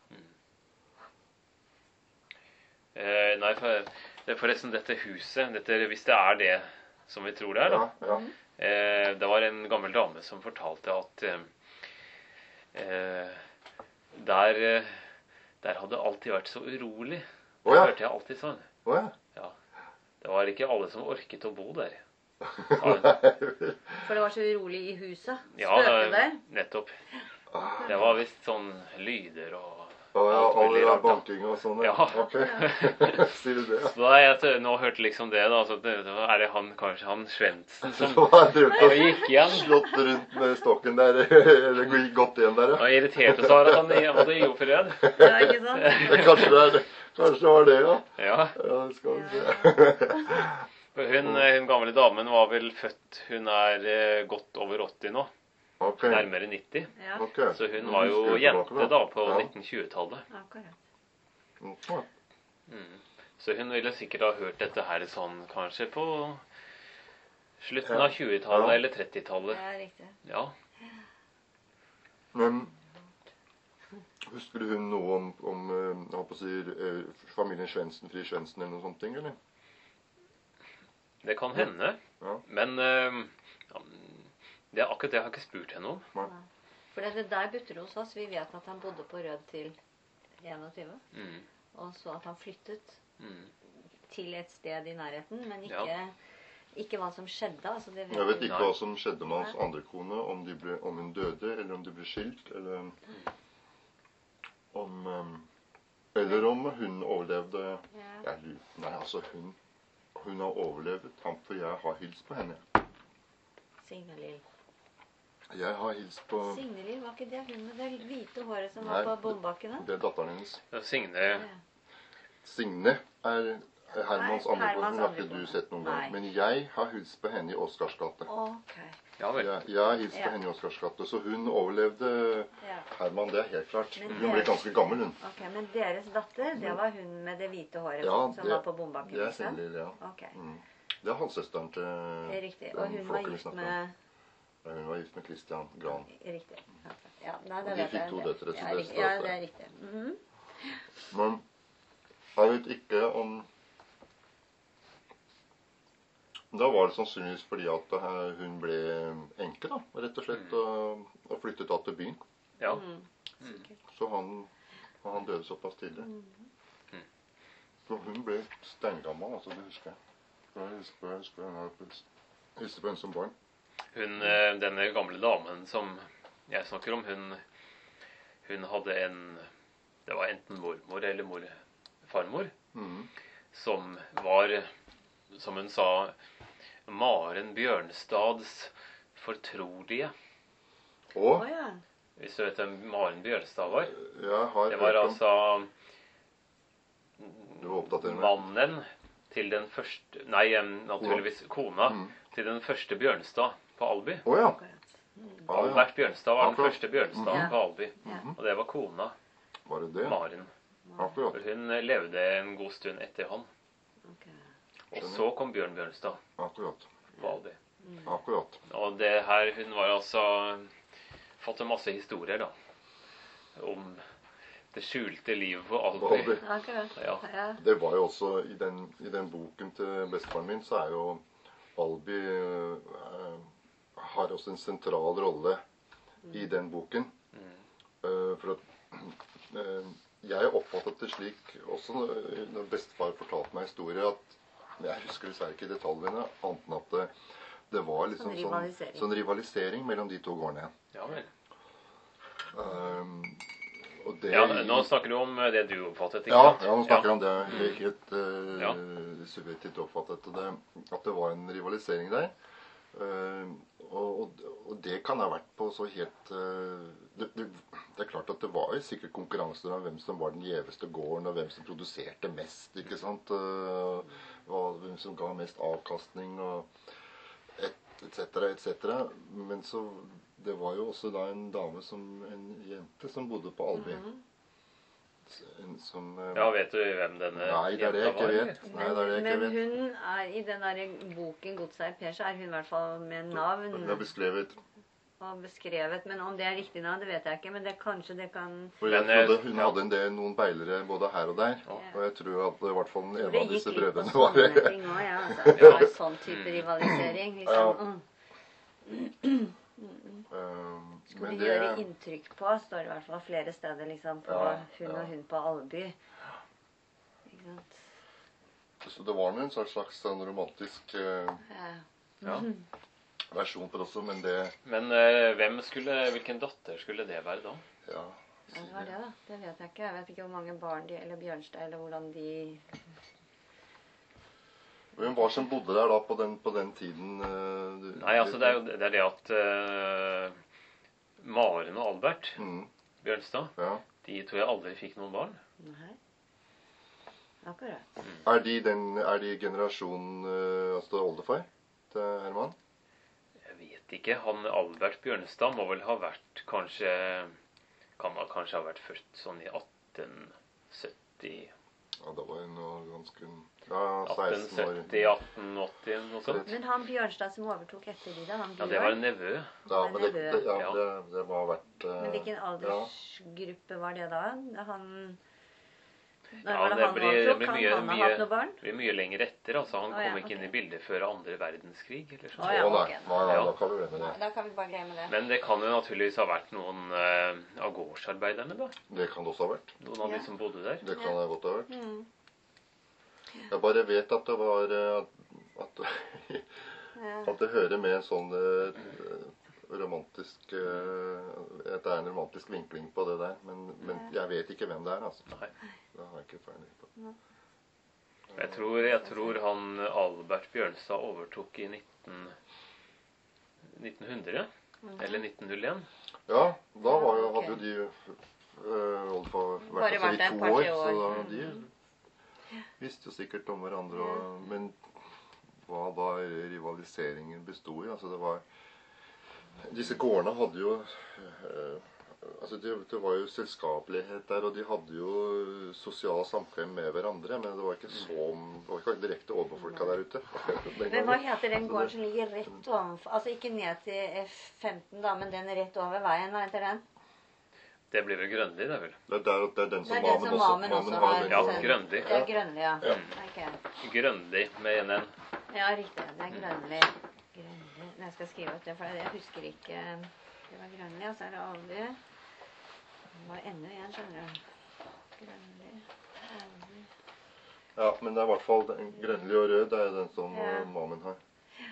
Eh, nei, for, det er forresten dette huset dette, Hvis det er det som vi tror det er, da. Ja, ja. Eh, det var en gammel dame som fortalte at eh, eh, der, eh, der hadde alltid vært så urolig. Det Å ja. hørte jeg alltid sånn. Å ja. Ja. Det var ikke alle som orket å bo der. For det var så urolig i huset. Ja, Spøkte det, der. nettopp. Det var visst sånn lyder og Å ja, alt alle mulig der rart, da. banking og sånn. Ja. Ok. Sier du det? Så da har jeg nå hørte liksom det, da. Så det, da er det han, kanskje han Svendsen som Så har jeg drevet og og gikk igjen. slått rundt med stokken der. Eller gått igjen der, ja. Og irriterte seg over at han hadde jordfred. Ja, ikke sant? Det, kanskje, det er, kanskje det var det, ja. Ja. Ja, det skal vi se. For hun, hun gamle damen var vel født. Hun er eh, godt over åtti nå. Ok. Nærmere nitti. Ja, Ok. Så hun var jo Husker du jente tilbake, da på Ja. nitten tjue-tallet. akkurat. Ok. Mm. Så hun ville sikkert ha hørt dette her sånn kanskje på slutten Ja. av tjuetallet Ja. eller trettitallet. Ja, riktig. Ja. Men husker du hun noe om, om eh, jeg håper å si, eh, familien Svendsen, Fri Svendsen eller noe sånt ting, eller? Det kan hende. Ja. Men eh, ja, det er akkurat det jeg har ikke spurt henne om. For det der butter hos oss, vi vet at han bodde på Rød til enogtyve. Mm. Og så at han flyttet Mm. til et sted i nærheten, men ikke, Ja. ikke hva som skjedde. Altså, det vet Jeg vet vi. ikke hva som skjedde med hans andre kone, om, de ble, om hun døde, eller om de ble skilt, eller om eh, Eller om hun overlevde. Ja. Jeg lurer- Nei, altså, hun Hun har overlevet ham, for jeg har hilst på henne. Signe Lill. Jeg har hilst på Signe Lill, var ikke det hun med det hvite håret som Nei, var på bombakkene? Det er datteren hennes. Ja, Signe Ja. Signe er Hermans Nei, andre kone. Hermans Hun har andre ikke kone. du sett noen gang. Nei. Men jeg har hilst på henne i Oscars gate. Ok. Ja vel. Jeg, jeg har hilst på Ja. henne i Oscars gate, så hun overlevde Ja. Herman, det er helt klart. Men Hun ble det- ganske gammel, hun. Ok, men deres datter, det var hun med det hvite håret Ja, som det- var på bombakken? Det er liksom? Signe Lill, ja. Ok, Mm. Det er halvsøsteren til det er riktig. den Og hun var flokken vi gift snakker om. med... Ja, hun var gift med Christian Gran. Riktig. Ja, nei, det Og de vet fikk jeg. to Det- døtre, så ja, det riktig. står Ja, der. det er riktig. Mhm. Men jeg vet ikke om Da var det sannsynligvis fordi at eh, hun ble enke, da, rett og slett, og, og flyttet da til byen. Ja. Mm, sikkert. Så han, og han døde såpass tidlig. Mm. Så hun ble steingammel, altså, det husker jeg. Jeg husker, jeg husker, jeg husker, jeg husker på henne som barn. Hun, eh, denne gamle damen som jeg snakker om, hun, hun hadde en Det var enten mormor eller mor, farmor, Mhm. som var, som hun sa, Maren Bjørnstads fortrolige. Og Å ja. Hvis du vet hvem Maren Bjørnstad var? jeg har Det var hørt om altså Du var oppdatert med mannen til den første Nei, em, naturligvis kona Mhm. til den første Bjørnstad på Alby. Å ja. Akkurat. Ah, ja. Albert Bjørnstad var den Akkurat. første Bjørnstad Mhm. på Alby. Ja. Og det var kona, Var det det? Maren. Akkurat. For hun levde en god stund etter han. Ok. Og Skjønner. så kom Bjørn Bjørnstad Akkurat. på Alby. Akkurat. Og det her, hun var altså fått en masse historier, da. Om det skjulte livet på Alby. Alby. Akkurat. Ja. Ja. Det var jo også i den, i den boken til bestefaren min, så er jo Alby eh, har også en sentral rolle i den boken. Eh, for at eh, jeg oppfattet det slik også når når bestefar fortalte meg historier, at jeg husker dessverre ikke detaljene, annet enn at det, det var liksom Sånn sånn, rivalisering. sånn rivalisering mellom de to gårdene. Ja vel. Um, og det Ja, nå snakker du om det du oppfattet, ikke Ja, sant? ja, nå snakker jeg om det helt, helt uh, Ja. subjektivt oppfattet. Og det, at det var en rivalisering der. Uh, og, og, og det kan ha vært på så helt uh, det, det, det er klart at det var jo sikkert konkurranser om hvem som var den gjeveste gården, og hvem som produserte mest, ikke sant? Uh, og hvem som ga mest avkastning, og et, et cetera, et cetera. Men så det var jo også da en dame som en jente som bodde på Alby. En som uh, Ja, vet du hvem denne Nei, det er det jeg ikke eller? vet. Nei, det er det jeg Men ikke vet. hun er i den der boken 'Godseid Per', så er hun i hvert fall med navn Det er beskrevet. og beskrevet. Men om det er riktig navn, det vet jeg ikke. Men det kanskje det kan Og jeg Men, eh, trodde hun ja. hadde en del, noen beilere både her og der. Ja. Og jeg tror at i hvert fall en Det av gikk disse litt på brødrene var sånne ting òg, ja. Altså. Det var sånn type rivalisering. Liksom. Ja. Mm. Um, Skulle men gjøre det inntrykk på, står det i hvert fall flere steder, liksom, på Ja, hun ja. og hun på Alby. Ikke sant? Så det var en slags sånn romantisk eh, Ja. Ja. versjon på det også, men det Men eh, hvem skulle, hvilken datter skulle det være da? Ja. Ja, det var det, da. Det vet jeg ikke. Jeg vet ikke hvor mange barn de, eller Bjørnstad, eller hvordan de Hvem var som bodde der da på den, på den tiden? eh, du- Nei, altså det er jo det, er det at eh, Maren og Albert Mm, Bjørnstad, ja. de tror jeg aldri fikk noen barn. Nei. Akkurat. Er de, den, er de generasjonen eh, altså oldefar til Herman? Jeg vet ikke. Han Albert Bjørnstad må vel ha vært kanskje Kan ha kanskje ha vært født sånn i atten sytti Ja, da var jeg nå ganske Ja, atten seksten år. sytti, atten åtti, noe sånt. Men han Bjørnstad som overtok etter de, da? Han Ja, det var en nevø. Ja, men det, det, ja, Ja. det, det må ha vært eh, Men hvilken ja. aldersgruppe var det da? Han Når Ja, var det, det han blir- det overtok? blir Kan mye- han ha mye- hatt noe barn? Det blir mye lenger etter. altså Han Å, ja, kom ikke inn i ok. bildet før andre verdenskrig. eller Å, sånn. ja, Å nei, ok. nei, nei, Ja. da kan vi glemme Nei, det. da kan vi bare glemme det. Men det kan jo naturligvis ha vært noen eh, av gårdsarbeiderne, da. Det kan det også ha vært. Noen av Ja. de som bodde der. Det kan det godt ha vært. Mm. Jeg bare vet at det var eh, at, Ja. at det hører med en sånn eh, romantisk eh, At det er en romantisk vinkling på det der. Men, men jeg vet ikke hvem det er, altså. Nei. Det har jeg ikke peiling på. Jeg tror, jeg tror han Albert Bjørnstad overtok i nitten, nitten hundre. Eller nitten null én. Ja, da var jo, ok. hadde jo de øh, oldefar Bare vært vært der der i et to par, år, tre så år. da, de visste jo sikkert om hverandre. Og, men hva da rivaliseringen bestod i? Altså det var Disse gårdene hadde jo øh, altså det, det var jo selskapelighet der, og de hadde jo sosial samkvem med hverandre, men det var ikke så det var ikke direkte overbefolka der ute. Den Men hva gangen. heter den gården som ligger rett ovenfor? Altså ikke ned til F femten, da, men den rett over veien. Hva heter den? Det blir vel Grønli, det vel? Det er, der, det er den Det som er den Mamen som også, Mamen også Mamen har. den Ja, gården. Grønli. Det er Grønli, ja. Ja. Ok. Grønli med en N. Ja, riktig. Det er Grønli. Grønli. Nei, Jeg skal skrive ut det, for jeg husker ikke. Det var Grønli, og så er det Alby. Det var enda en, skjønner du. Grønli, Alby. Ja, men det er i hvert fall den grønnlig og rød. Det er den som Ja. uh, Mamen har.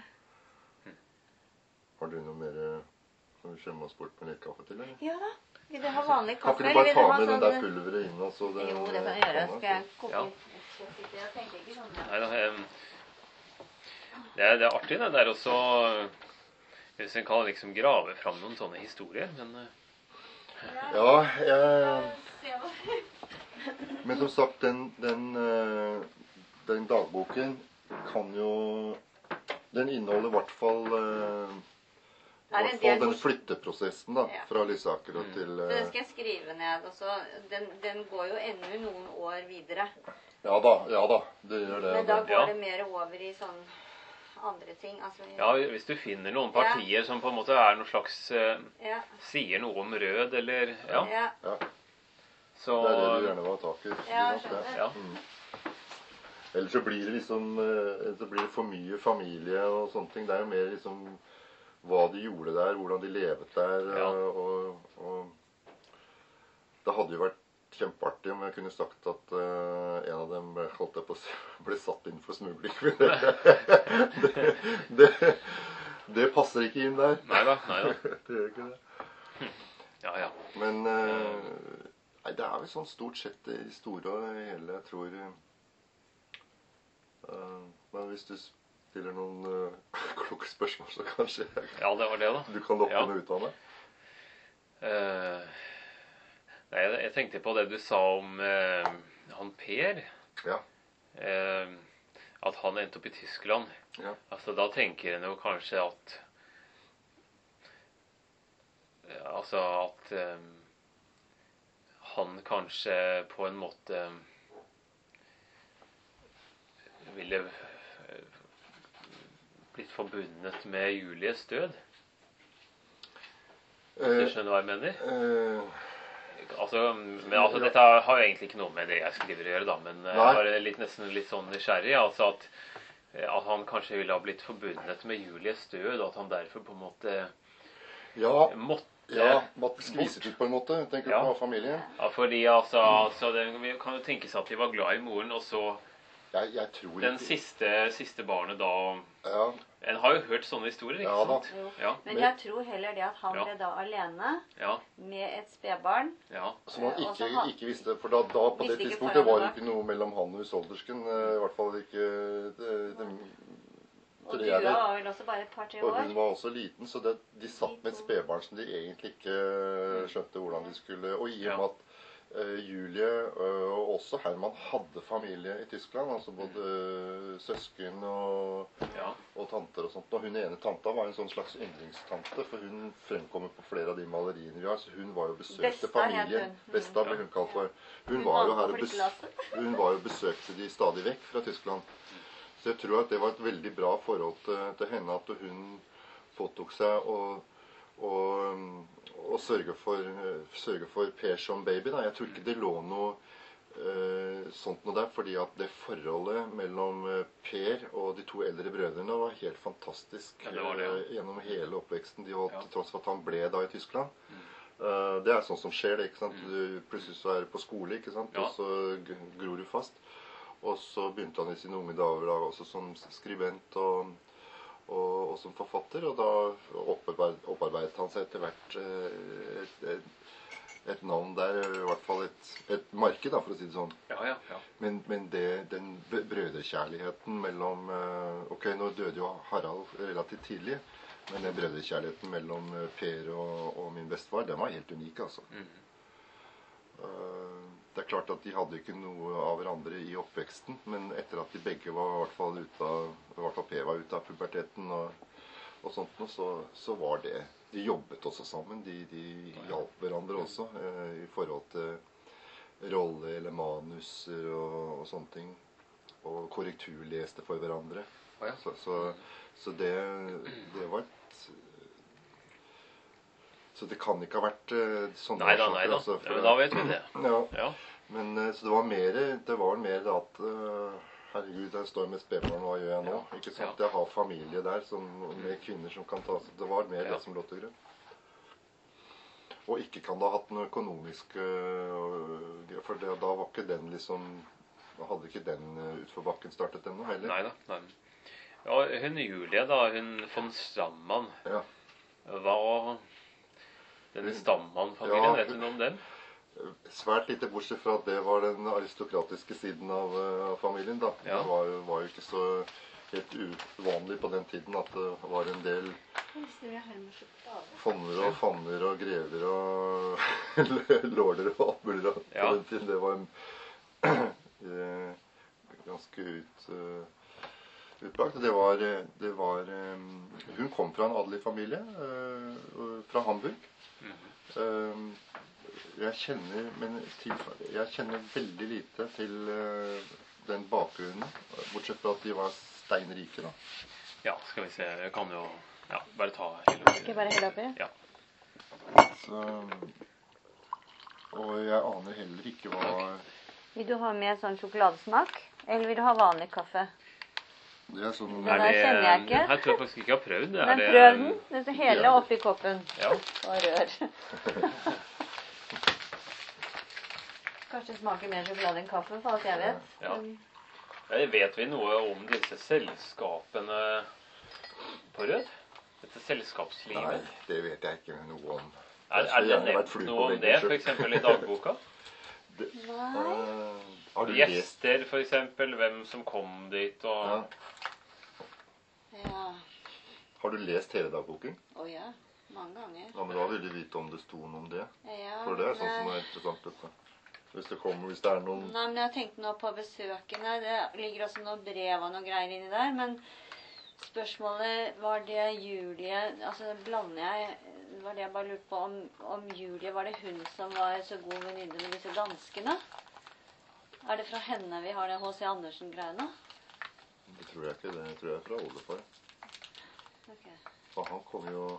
Har du noe mer uh, som vi skjemmer oss bort med litt kaffe til, eller? Ja da. Vil du ha vanlig Kan kaffe? ikke du bare eller vil ta du ha med den der sånn- pulveret inn? Altså, det, Jo, det kan jeg gjøre. Skal jeg koke Ja. Jeg tenker ikke sånn. Nei, da, em, det, er, det er artig, det der også. Hvis en kan liksom grave fram noen sånne historier. Men eh, Ja, jeg, men som sagt, den, den, uh, den dagboken kan jo Den inneholder i hvert fall uh, i Er det hvert en fall del den mors- flytteprosessen da, Ja. fra Lysaker og til Så uh, den skal jeg skrive ned. Og så, den, den går jo ennå noen år videre. Ja da, ja da, det gjør det. Men da det. går Ja. det mer over i sånn andre ting. Altså, ja, hvis du finner noen partier som på en måte er noe slags eh, ja, sier noe om rød, eller Ja. ja, Ja, Så det er det du gjerne vil ha tak i. Ja, ikke sant? skjønner. Ja. Ellers så blir det liksom eh, så blir det for mye familie og sånne ting. Det er jo mer liksom hva de gjorde der, hvordan de levet der. Ja. eh, Og, og det hadde jo vært kjempeartig om jeg kunne sagt at eh, en av dem holdt jeg på, å si, ble satt inn for smugling. det, det, det passer ikke inn der. Nei da. Nei da. Det gjør ikke det. Ja, ja. Men eh, nei, det er vel sånn stort sett det store og hele, jeg tror eh, Men hvis du stiller noen uh, kloke spørsmål, så kanskje jeg, Ja, det var det, da. du kan lokke Ja. noe ut av det. Eh, nei, jeg, jeg tenkte på det du sa om eh, han Per. Ja. Eh, at han endte opp i Tyskland. Ja. Altså, da tenker en jo kanskje at Altså at eh, han kanskje på en måte ville eh, blitt forbundet med Julies død. Hvis du Eh, skjønner hva jeg mener? eh, Altså, men altså, dette har jo egentlig ikke noe med det jeg skriver å gjøre, da, men jeg Nei. er bare litt, nesten litt sånn nysgjerrig. Altså at at han kanskje ville ha blitt forbundet med Julies død, at han derfor på en måte Ja, måtte ja måtte skviset ut på en måte, tenker du Ja. på familien? Ja, fordi altså, altså det, vi kan jo tenke seg at de var glad i moren, og så Jeg, jeg tror den ikke siste, siste barnet da. Ja, En har jo hørt sånne historier, ikke Ja da. sant? Jo. Ja, Men jeg tror heller det at han Ja. ble da alene ja, med et spedbarn. ja. som han Og så ikke, ha- ikke visste, for da, da på Visste det ikke tidspunktet var det forholdet. ikke noe mellom han og husholdersken, eh, i hvert fall ikke det, det, Og det Dua jeg vet. var vel også bare et par-tre Og år. hun var også liten, så det, de satt med et spedbarn som de egentlig ikke skjønte hvordan de skulle. Og i og med at eh, Julie eh, og også Herman hadde familie i Tyskland, altså både eh, søsken og, Ja. og tanter og sånt. Og hun ene tanta var en sånn slags yndlingstante, for hun fremkommer på flere av de maleriene vi har. Så hun var jo besøkte Besta het familien. hun. Mm. Besta ble hun kalt for. Hun Hun var var jo på her og bes flyttelasset. hun var jo besøkte de stadig vekk fra Tyskland. Så jeg tror at det var et veldig bra forhold til, til henne, at hun påtok seg å, å, å sørge, for, sørge for Per som baby. Da. Jeg tror ikke det lå noe eh, sånt noe der, fordi at det forholdet mellom eh, Per og de to eldre brødrene var helt fantastisk Ja, det var det, ja. eh, gjennom hele oppveksten de holdt, Ja. til tross for at han ble da i Tyskland. Eh, det er sånn som skjer, det, ikke sant? Du, plutselig så er du på skole, ikke sant? Ja. Og så g- gror du fast. Og så begynte han i sine unge dager da, også som skribent og, og, og som forfatter. Og da opparbeid, opparbeidet han seg etter hvert eh, et, et, et navn der, i hvert fall et, et marked, da, for å si det sånn. Ja, ja, ja. Men, men det, den b- brødrekjærligheten mellom eh, Ok, nå døde jo Harald relativt tidlig, men den brødrekjærligheten mellom eh, Per og, og min bestefar, den var helt unik, altså. Mhm. Eh, Det er klart at de hadde ikke noe av hverandre i oppveksten, men etter at de begge var i hvert fall ute av, i hvert fall Per var ute av puberteten og, og sånt noe, så, så var det De jobbet også sammen. De, de hjalp hverandre også eh, i forhold til rolle eller manuser og, og sånne ting. Og korrekturleste for hverandre. Å, ja. Så, så, så det, det var et Så det kan ikke ha vært eh, sånne Nei da, nei årsaker, da. altså, for Ja, det- da vet vi det. Ja. Ja. Men eh, så det var mer det var mer det at eh, herregud, jeg står med spedbarn, hva gjør jeg nå? Ja. Ikke sant? Ja. Jeg har familie der som, med kvinner som kan ta seg. Det var mer Ja. det som lå til grunn. Og ikke kan det ha hatt noe økonomisk øh, For det, da var ikke den liksom Da hadde ikke den øh, utfor bakken startet ennå heller. Nei da. Nei. Ja, hun Julie, da, hun von Stammann, Ja. hva denne Stammann-familien, Ja, vet du noe om den? Svært lite, bortsett fra at det var den aristokratiske siden av, øh, av familien. da. Ja. Det var, jo- var jo ikke så helt uvanlig på den tiden at det var en del fonner og fanner og grever og lorder og alt mulig rart på Ja. den tiden. Det var en eh, ganske ut, eh, utbrakt. Det var, eh, det var eh, Hun kom fra en adelig familie eh, fra Hamburg. Eh, jeg kjenner men til, jeg kjenner veldig lite til eh, den bakgrunnen, bortsett fra at de var steinrike, da. Ja, skal vi se. Jeg kan jo ja, bare ta Skal jeg bare helle oppi? Ja. Så, og jeg aner heller ikke hva Vil du ha med sånn sjokoladesmak, eller vil du ha vanlig kaffe? Det er sånn Den der kjenner jeg ikke. Den her tror jeg faktisk ikke jeg har prøvd. Er Men det- prøv den. Den skal hele oppi koppen. Ja. Og rør. Kanskje det smaker mer sjokolade enn kaffe, for alt jeg vet. Ja. Men Ja, vet vi noe om disse selskapene på Rød? Dette Nei, selskapslivet? det vet jeg ikke noe om. Er, Jeg er skulle det gjerne vært nevnt flue på noe om veggen det, selv. for eksempel i dagboka? Nei. Eh, har du lest Gjester, for eksempel, hvem som kom dit, ja. og... Ja. Har du lest hele dagboken? Å ja. Mange ganger. Ja, men da vil du vite om det sto noe om det. Ja, For det er sånn men, som er interessant. Dette. Hvis det kommer, hvis det er noen Nei, men jeg tenkte nå på besøkene. Det ligger også noen brev og noe greier inni der. Men spørsmålet var det Julie Altså blander jeg Det var det jeg bare lurte på om, om Julie Var det hun som var så god venninne med disse danskene? Er det fra henne vi har det H C Andersen-greiene? Det tror jeg ikke. Det tror jeg er fra oldefar. Ok. For han kom jo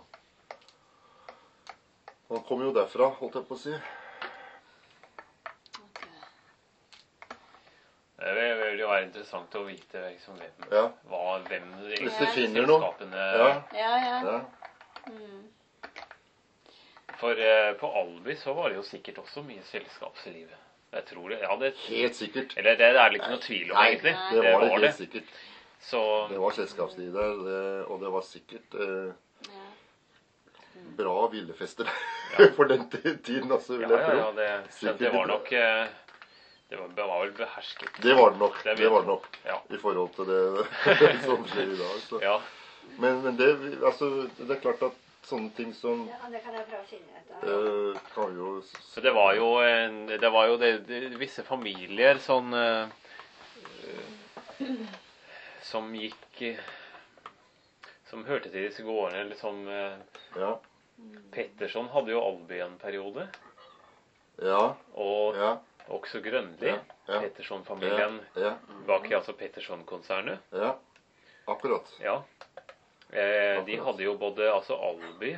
Han kom jo derfra, holdt jeg på å si. Ok. Det vil vil jo være interessant å vite liksom, hvem, Ja. hva, hvem Hvis du finner noe. selskapene Ja. Ja, ja. Ja. Mm. For eh, på Alby så var det jo sikkert også mye selskapsliv. Jeg tror det. Ja, det Helt sikkert. Eller det, det er det ikke noe tvil om, Nei, egentlig. det var det helt sikkert. Så Det var selskapsliv der, det, og det var sikkert eh, Ja. bra villefester Ja. for den ti- tiden også, vil ja, jeg ja, tro. ja, det, Sikkert det var bra. nok eh, Det var, det var vel behersket. Det var det nok. Det Det, vet var jeg. det nok Ja. i forhold til det som skjer i dag. Så. Ja. Men, men det, altså, det er klart at sånne ting som Ja, det kan jeg prøve å finne ut av. eh, kan jo Så det var jo, en, det var jo det, det, visse familier sånn eh, eh, som gikk eh, som hørte til disse gårdene, eller som eh, Ja. Petterson hadde jo Alby en periode, Ja. og Ja. også Grønli, Ja. Ja. Petterson-familien, Ja. bak i altså Petterson-konsernet. Ja. Akkurat. Ja. Eh, de hadde jo både altså Alby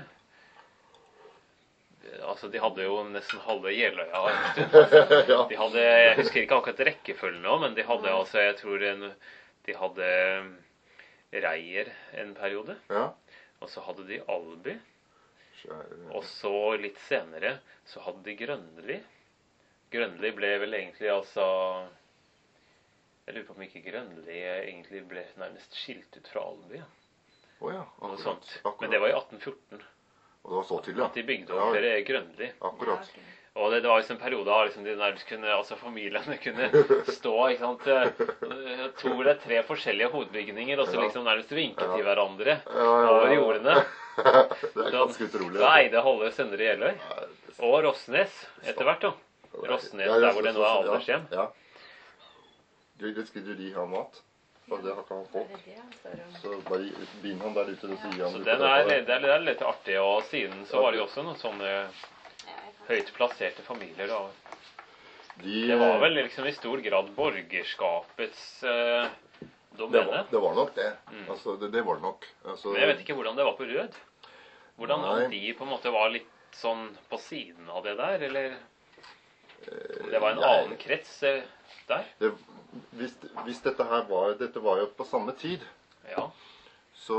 Altså, de hadde jo nesten halve Jeløya en stund. Ja. De hadde, jeg husker ikke akkurat rekkefølgen nå, men de hadde altså, jeg tror en, de hadde Reier en periode, Ja. og så hadde de Alby, Skjære. og så litt senere så hadde de Grønli. Grønli ble vel egentlig altså, jeg lurer på om ikke Grønli egentlig ble nærmest skilt ut fra Alby, Å ja. noe Akkurat. sånt. Akkurat. Men det var i atten fjorten Og det var så tidlig, at de bygde ja. opp ja. Grønli. Akkurat. Ja, ok. Og det, det var liksom en periode da liksom de nærmest kunne, altså familiene kunne stå, ikke sant, eh, to eller tre forskjellige hovedbygninger, og så Ja. liksom nærmest vinke Ja. til hverandre Ja, ja, ja. over jordene. Det er ganske utrolig. Så eide halve Søndre Jeløy, Ja, det- og Rossnes etter hvert da. Rossnes, der hvor det nå er aldershjem. Ja. Du, det skulle de ha mat, for det har ikke han Det fått. er det han står om. Så bare bind han der ute, og sier han Så du den får er, ta det. det er, det er litt artig, og siden så var det jo også noen sånne Ja, jeg kan- høyt plasserte familier da. De, Det var vel liksom i stor grad borgerskapets eh, det domene. var, det var nok det. Mm. Altså, det, det var det nok. Altså, Men jeg vet ikke hvordan det var på Rød. Hvordan Nei. om de på en måte var litt sånn på siden av det der, eller om det var en Nei. annen krets eh, der? det, hvis, hvis dette her var Dette var jo på samme tid, Ja. så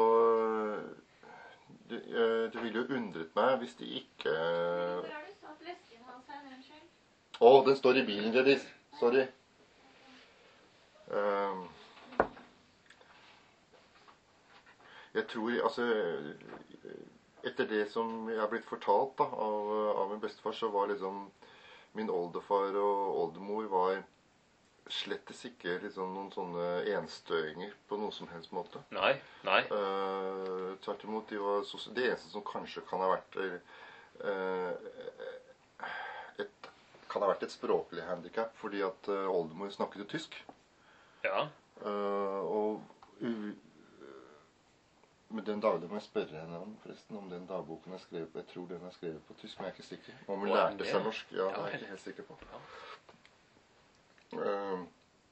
det, eh, det ville jo undret meg hvis de ikke Hvor har du satt vesken hans her? Unnskyld. Å, den står i bilen deres. Sorry. Ehm, jeg tror altså Etter det som jeg har blitt fortalt da, av, av min bestefar, så var liksom min oldefar og oldemor var slettes ikke liksom noen sånne enstøinger på noen som helst måte. Nei. Nei. Uh, tvert imot, de var sos- det eneste som kanskje kan ha vært eh, et, kan ha vært et språklig handicap, fordi at eh, oldemor snakket jo tysk. Ja. Eh, og u, med den dagen må jeg spørre henne om forresten, om den dagboken er skrevet på. Jeg tror den er skrevet på tysk, men jeg er ikke sikker. Om hun Var den lærte det? seg norsk. Ja, det Ja, er jeg vel. ikke helt sikker på. Ja. Eh,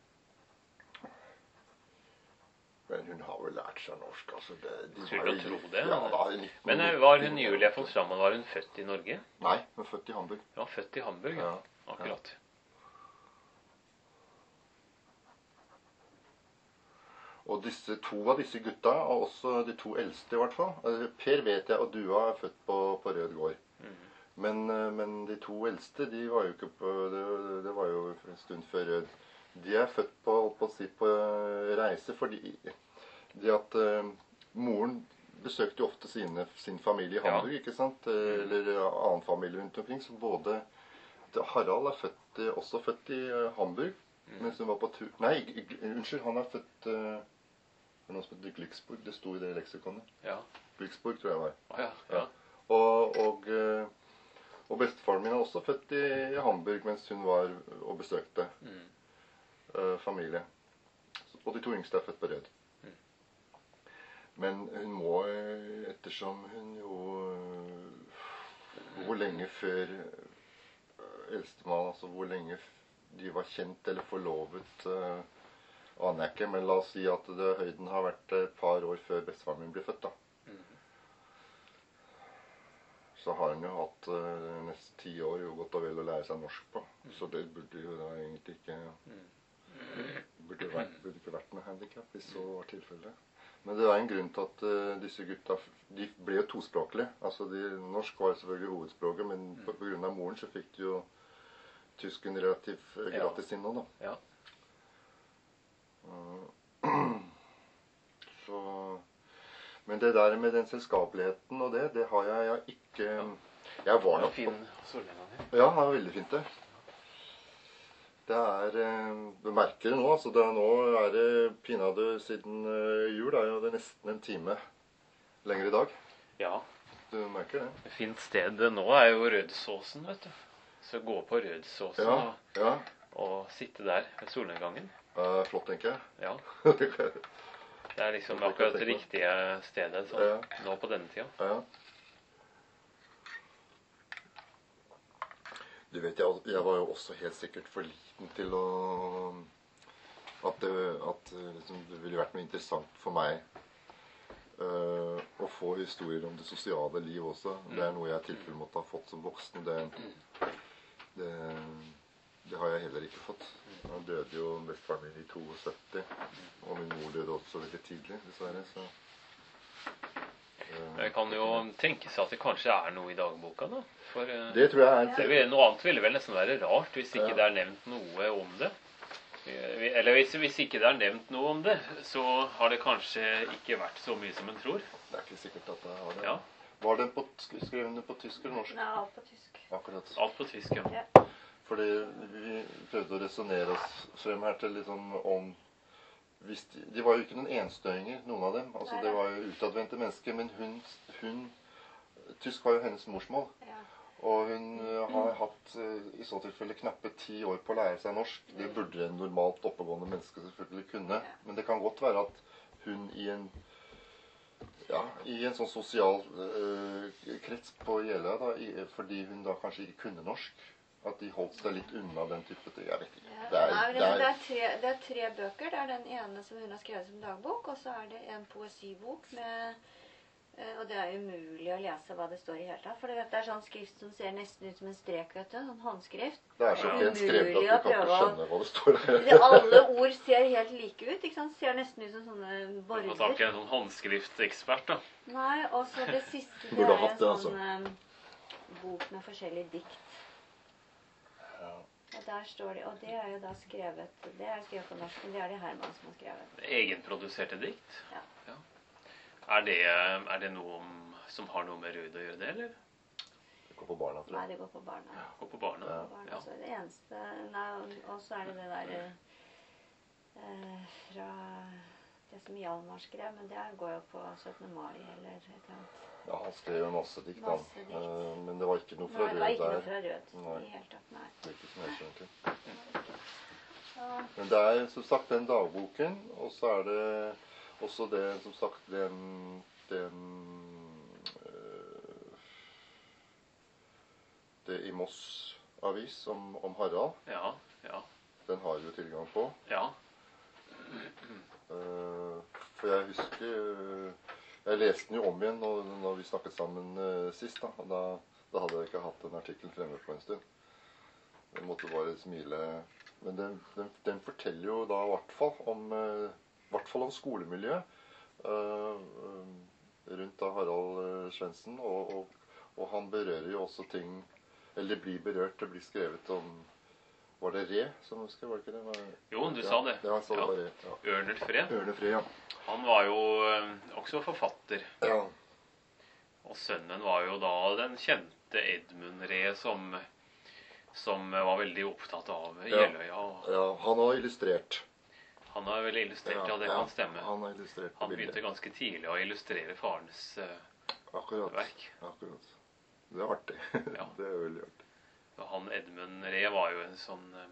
men hun har vel lært seg norsk, altså. Det, de Skulle var du jo- tro det, Ja, men- da, er nitten- Men eh, var hun Julia von Strammann, var hun født i Norge? Nei, hun er født i Hamburg. Ja, født i Hamburg, ja. Ja. Akkurat. Og disse, to av disse gutta, og også de to eldste i hvert fall. eh, Per vet jeg, og Dua er født på, på Rød gård. Mhm. Men, eh, men de to eldste, de var jo ikke på Det, det var jo en stund før Rød. De er født på, holdt på å si, på eh, reise fordi de at eh, moren besøkte jo ofte sine, sin familie i Ja. Hamburg, ikke sant? Eh, Mhm. Eller eh, annen familie rundt omkring. Så både Harald er født, eh, også født i eh, Hamburg, Mhm. mens hun var på tur Nei, g- g- unnskyld, han er født eh, det er noe som heter Glücksburg. Det sto i det leksikonet. Ja. Glücksburg, tror jeg var. Å ja. Ja. Og, og, eh, og bestefaren min er også født i, i Hamburg mens hun var og besøkte Mhm. eh, familie. Og de to yngste er født på Rød. Mm. Men hun må, eh, ettersom hun jo eh, Hvor lenge før eh, eldstemann, altså hvor lenge f- de var kjent eller forlovet, eh, aner jeg ikke. Men la oss si at det, høyden har vært et par år før bestefaren min ble født, da. Mhm. Så har hun jo hatt uh, nesten ti år jo godt og vel å lære seg norsk på. Så det burde jo da egentlig ikke Mhm. burde, vært, burde ikke vært noe handicap hvis så var tilfellet. Men det er en grunn til at uh, disse gutta de ble jo tospråklige. Altså de, norsk var selvfølgelig hovedspråket, men på, på grunn av moren så fikk de jo tysken relativt uh, gratis inn nå, da. Ja. Uh, så, men det der med den selskapeligheten og det, det har jeg, jeg ikke... Jeg var nok fin solnedgang her. Ja, det er veldig fint det. Det er, du merker det nå, altså det er, nå er det pinadø siden jul, er jo det nesten en time lenger i dag. Ja. Du merker det. Et fint sted nå er jo Rødsåsen, vet du. Så gå på Rødsåsen ja, og, ja. og sitte der ved solnedgangen. Uh, flott, tenker jeg. Ja. Det er liksom akkurat det riktige stedet sånn, ja. Nå på denne tida. Ja. Du vet, jeg, jeg var jo også helt sikkert for liten til å At det, at, liksom, det ville vært noe interessant for meg uh, å få historier om det sosiale liv også. Det er noe jeg i tilfelle måtte ha fått som voksen. Det, det, det har jeg heller ikke fått. Han døde jo bestefaren min i syttito, og min mor døde også veldig tidlig, dessverre. Så, uh, det kan jo tenke seg at det kanskje er noe i dagboka, da. For, uh, det tror jeg er... Det vil, noe annet ville vel nesten være rart hvis ikke ja. Det er nevnt noe om det. Eller hvis, hvis ikke det er nevnt noe om det, så har det kanskje ikke vært så mye som en tror. Det er ikke sikkert at det har det. Ja. Var den på, skrev den på tysk eller norsk? Nei, alt på tysk. Akkurat. Alt på tysk, ja. ja. Fordi vi prøvde å resonere oss frem her til litt sånn om... Hvis de, de var jo ikke noen enstøinger, noen av dem. Altså, Nei, det var jo utadvendte mennesker, men hun, hun... Tysk var jo hennes morsmål. Ja. Og hun uh, har hatt uh, i så tilfelle knappe ti år på å lære seg norsk. Det burde en normalt oppegående menneske selvfølgelig kunne. Men det kan godt være at hun i en, ja, i en sånn sosial uh, krets på Jeløya, da, i, fordi hun da kanskje ikke kunne norsk, at de holdt seg litt unna den type ting. Jeg vet ikke. Ja. Det er, Nei, det, er, det, er tre, det er tre bøker. Det er den ene som hun har skrevet som dagbok, og så er det en poesibok med... Og det er umulig å lese hva det står i hele tatt. For det er sånn skrift som ser nesten ut som en strek, vet du. Sånn håndskrift. Det er så pent skrevet at du kan ikke skjønne hva det står der. Alle ord ser helt like ut, ikke sant? Ser nesten ut som sånne borger. Du får tak i en sånn håndskriftekspert, da. Nei, og så det siste, det Burde er hatt det, en sånn altså. um, bok med forskjellige dikt. Ja. Og der står det, og det er jo da skrevet, det er skrevet på norsk, men det er det Herman som har skrevet. Egenproduserte dikt? Ja. Ja. Er det, er det noe om, som har noe med Rød å gjøre det, eller? Det går på barna, tror jeg. Nei, det går på barna. Ja, går på barna. Ja. Barna, ja. Så det eneste, nei, og så er det det der eh, fra det som Hjalmar skrev, men det går jo på syttende mai eller et eller annet. Ja, han skrev jo masse dikt, masse dikt. Uh, men det var ikke noe fra nei, Rød der. Nei, det var ikke noe fra Rød nei. I hele tatt, nei. Det er ikke som jeg skjønte. Men det er som sagt den dagboken, og så er det også det, som sagt, den, den øh, det i Moss avis om, om Harald. Ja, ja. Den har vi jo tilgang på. Ja. Uh, for jeg husker, uh, jeg leste den jo om igjen når, når vi snakket sammen uh, sist, da. da. Da hadde jeg ikke hatt den artikkelen fremme på en stund. Jeg måtte bare smile. Men den, den, den forteller jo da i hvert fall om... Uh, I hvert fall om skolemiljøet uh, uh, rundt da Harald uh, Svendsen, og, og, og han berører jo også ting, eller det blir berørt, det blir skrevet om, var det Re som skrev, var det ikke det? Var, jo, du ja, sa det. Ja, sa det ja. var Re, ja. Ørnert Fred. Ørnert Fred, ja. Han var jo uh, også forfatter. Ja. Og sønnen var jo da den kjente Edmund Re som, som var veldig opptatt av Jeløya. Og... Ja, han har illustrert. Han har vel illustrert, ja, det ja, kan stemme. Han har illustrert Han begynte ganske tidlig å illustrere farens uh, akkurat, verk. Akkurat. Det er artig. Ja. Det er veldig artig. Og han Edmund Re var jo en sånn... Uh,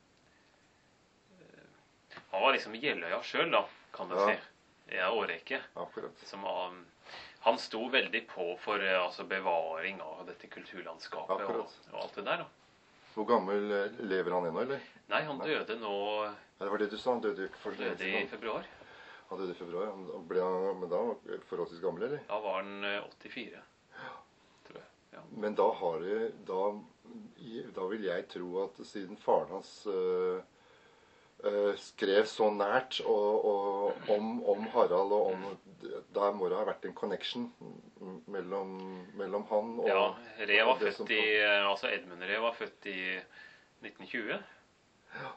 han var liksom Jeløya selv, da, kan du ja. Si. I en årrekke. Akkurat. Som, um, han sto veldig på for uh, altså, bevaring av dette kulturlandskapet og, og alt det der, da. Hvor gammel lever han ennå, eller? Nei, han døde nå... Det var det du sa, han døde, for, døde i februar. Han døde i februar, ja. Ble han, men da var han forholdsvis gammel, eller? Da var han åttifire, ja. Tror jeg. Ja. Men da har det, da, da vil jeg tro at siden faren hans uh, eh, skrev så nært og, og om, om Harald og om Der må det ha vært en connection mellom, mellom han og Ja, Re var og det født som- i Altså Edmund Re var født i nitten tjue. Ja.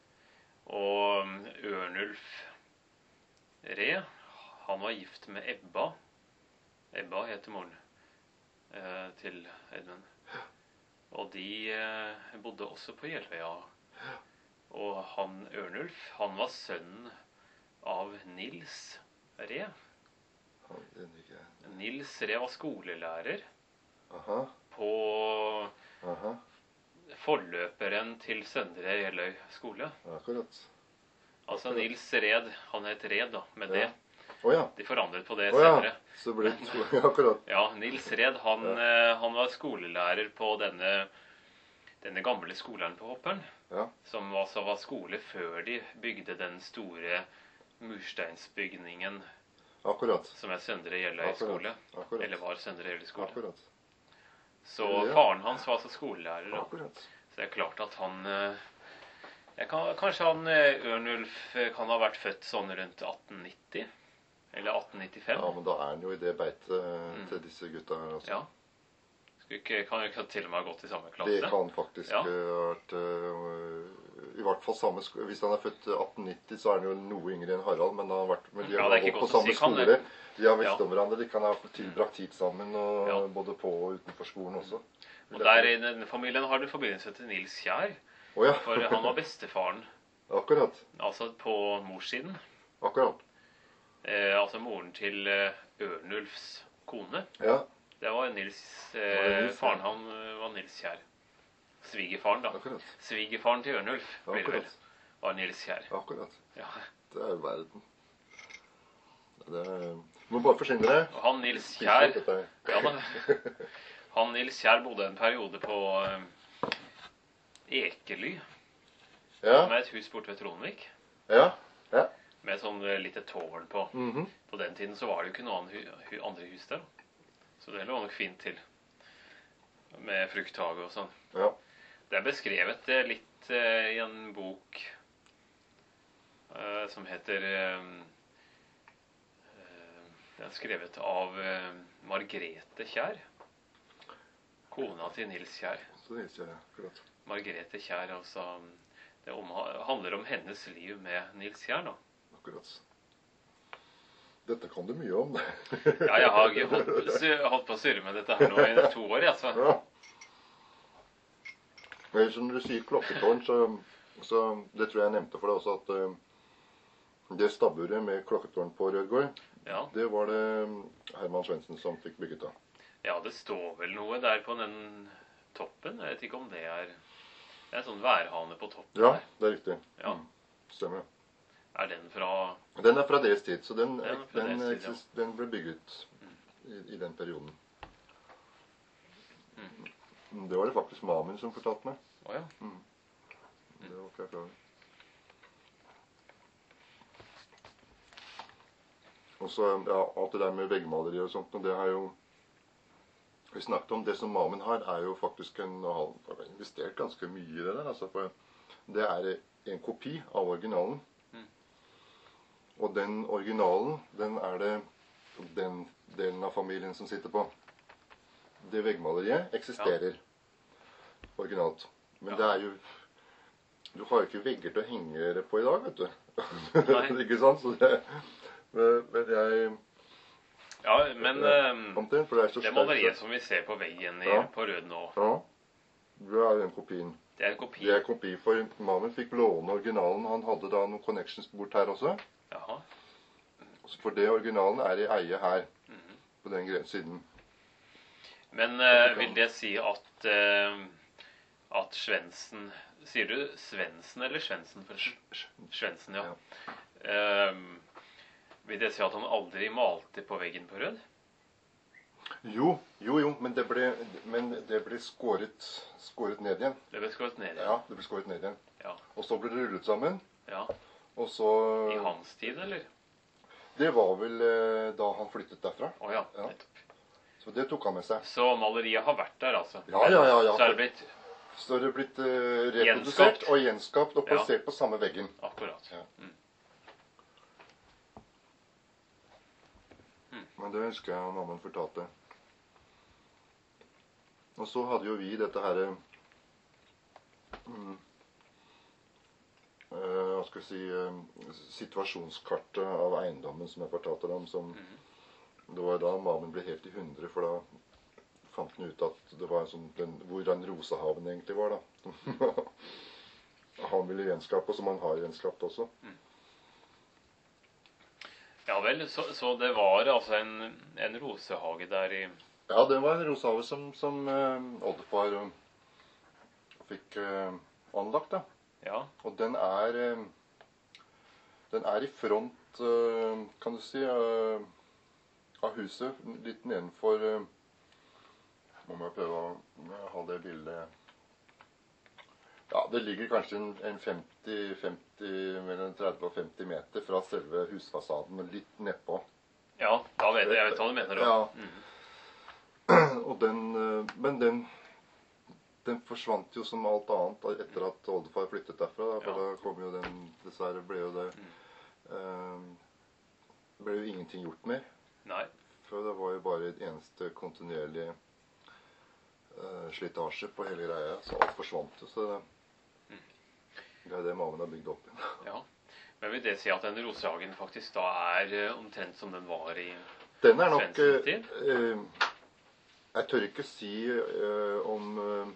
Og um, Ørnulf Re, han var gift med Ebba. Ebba heter moren eh, til Edmund. Og de eh, bodde også på Jeløya. Og han Ørnulf, han var sønnen av Nils Re. Han, den ikke jeg. Nils Re var skolelærer Aha, på aha, forløperen til Søndre Jeløy skole. akkurat. Altså Nils Red, han het Red da, med det. Ja. Å ja. De forandret på det Å ja. senere. Så ble det to, ja, akkurat. Ja, Nils Red, han, eh, han var skolelærer på denne, denne gamle skolen på Hopperen. Ja. Som altså var skole før de bygde den store mursteinsbygningen Akkurat. som er Søndre Jeløy skole. Akkurat. Eller var Søndre Jeløy skole. Akkurat. Så Ja. faren hans var altså skolelærer da. Akkurat. Så det er klart at han eh, jeg kan, Kanskje han eh, Ørnulf eh, kan ha vært født sånn rundt atten nitti. Eller atten nittifem. Ja, men da er han jo i det beitet til disse gutta her, altså. Ja. Skulle ikke, kan jo ikke til og med ha gått i samme Det klasse. kan faktisk Ja. eh, ha vært eh, i hvert fall samme sko Hvis han er født atten nitti, så er han jo noe yngre enn Harald, men, han har vært, men de Ja, har det er ikke gått på godt å samme si, kan skole. det? De har visst Ja. om hverandre. De kan ha tilbrakt tid sammen, og, Ja. både på og utenfor skolen også. Og der i den familien har du forbindelse til Nils Kjær. Å ja. For han var bestefaren, Akkurat. altså på morssiden. Akkurat. Eh, altså moren til eh, Ørnulfs kone. Ja. Det var Nils, Var det eh, Nils, ja? faren han eh, var Nils Kjær. Svigerfaren da. Akkurat. Svigerfaren til Ørnulf blir det vel. Akkurat. Var Nils Kjær. Akkurat. Ja. Det er jo verden. Det er, du må bare forsyne deg. Og han Nils Kjær, Dette er- ja da. Han Nils Kjær bodde en periode på eh, Ekely, Ja. med et hus borte ved Tronvik. Ja. Ja. Med sånn eh, lite tårn på. Mhm. På den tiden så var det jo ikke noen hu hu andre hus der. Så det lå nok fint til. Med frukthage og sånn. Ja. Det er beskrevet eh, litt eh, i en bok eh, som heter eh, eh, Det er skrevet av eh, Margrethe Kjær. Kona til Nils Kjær. Så det viser jeg akkurat. Margrethe Kjær, altså. Det om, handler om hennes liv med Nils Kjær, da. Akkurat. Dette kan du mye om. Ja, jeg har ikke holdt, holdt på å surre med dette her nå i to år, altså. Ja. Men som du sier klokketårn, så, så det tror jeg jeg nevnte for deg også, at uh, det stabburet med klokketårn på Rødgård, Ja. det var det Herman Svendsen som fikk bygget da. Ja, det står vel noe der på den toppen. Jeg vet ikke om det er Det er en sånn værhane på toppen Ja, der. det er riktig. Ja. Mm, stemmer. Er den fra Den er fra deres tid, så den, Den er fra den, deres tid, ja. eksis- den ble bygget i, i den perioden. Mm. Det var det faktisk mamen som fortalte meg. Å ja. Det var ikke jeg klar over. Og så, ja, alt det der med veggmaleri og sånt, og det har jo vi snakket om. Det som mamen har, er jo faktisk en, og han har investert ganske mye i det der, altså, for det er en kopi av originalen. Mm. Og den originalen, den er det den delen av familien som sitter på. Det veggmaleriet eksisterer originalt. Men Ja. det er jo du har jo ikke vegger til å henge det på i dag, vet du. Nei. Ikke sant? Så det, men men jeg Ja, men eh, omtrent, for det er så det maleriet som vi ser på veggen i, Ja. på Rød nå, Ja, det er den kopien. det er en kopi. Det er kopi, for mannen fikk låne originalen. Han hadde da noen connections bort her også. Jaha. For det originalen er i eie her, Mhm. på den gre- siden. Men eh, vil det si at eh, at Svendsen Sier du Svendsen eller Svendsen? Svendsen, ja. Eh, vil det si at han aldri malte på veggen på Rød? Jo, jo, jo, men det ble, men det ble skåret, skåret ned igjen. Det ble skåret ned. Ja, det ble skåret ned igjen. Ja. Og så ble det rullet sammen, ja. og så I hans tid, eller? Det var vel eh, da han flyttet derfra. Å ja. Ja. Nettopp. Så det tok han med seg. Så maleriet har vært der, altså? Ja, ja, ja, ja. Så er det blitt Så er det blitt uh, reprodusert Gjenskapt. og gjenskapt og Ja. plassert på samme veggen. Akkurat. Ja. Mm. Men det husker jeg mammaen fortalte. Og så hadde jo vi dette her mm, eh, hva skal jeg si eh, situasjonskartet av eiendommen som jeg fortalte dem. Som, det var da mammaen ble helt i hundre, for da fant han ut at det var sånn, den, hvor den rosehaven egentlig var, da. Han ville gjenskape, som han har gjenskapt også. Ja vel, så, så det var altså en, en rosehage der i... Ja, det var en rosehave som, som uh, oldefar uh, fikk uh, anlagt, da. Ja, Og den er uh, den er i front, uh, kan du si, uh, av huset, litt nedenfor uh, Nå må jeg prøve å ha det bildet. Ja, det ligger kanskje en, en femti, femti, mellom tretti og femti meter fra selve husfasaden, men litt nedpå. ja da vet jeg, jeg vet hva du mener. Da. Ja. Mm. Og den, eh, men den, den forsvant jo som alt annet etter at oldefar flyttet derfra. Da, for Ja. da kom jo den, dessverre ble jo det, eh, ble jo ingenting gjort mer. Nei. For det var jo bare et eneste kontinuerlig eh, slitasje på hele greia, så alt forsvant jo. Så det, det er det mammen har bygd opp igjen. Ja. Men vil det si at den rosehagen faktisk da er eh, omtrent som den var i Den er nok Svenskens tid? eh, eh, Jeg tør ikke si eh, om eh,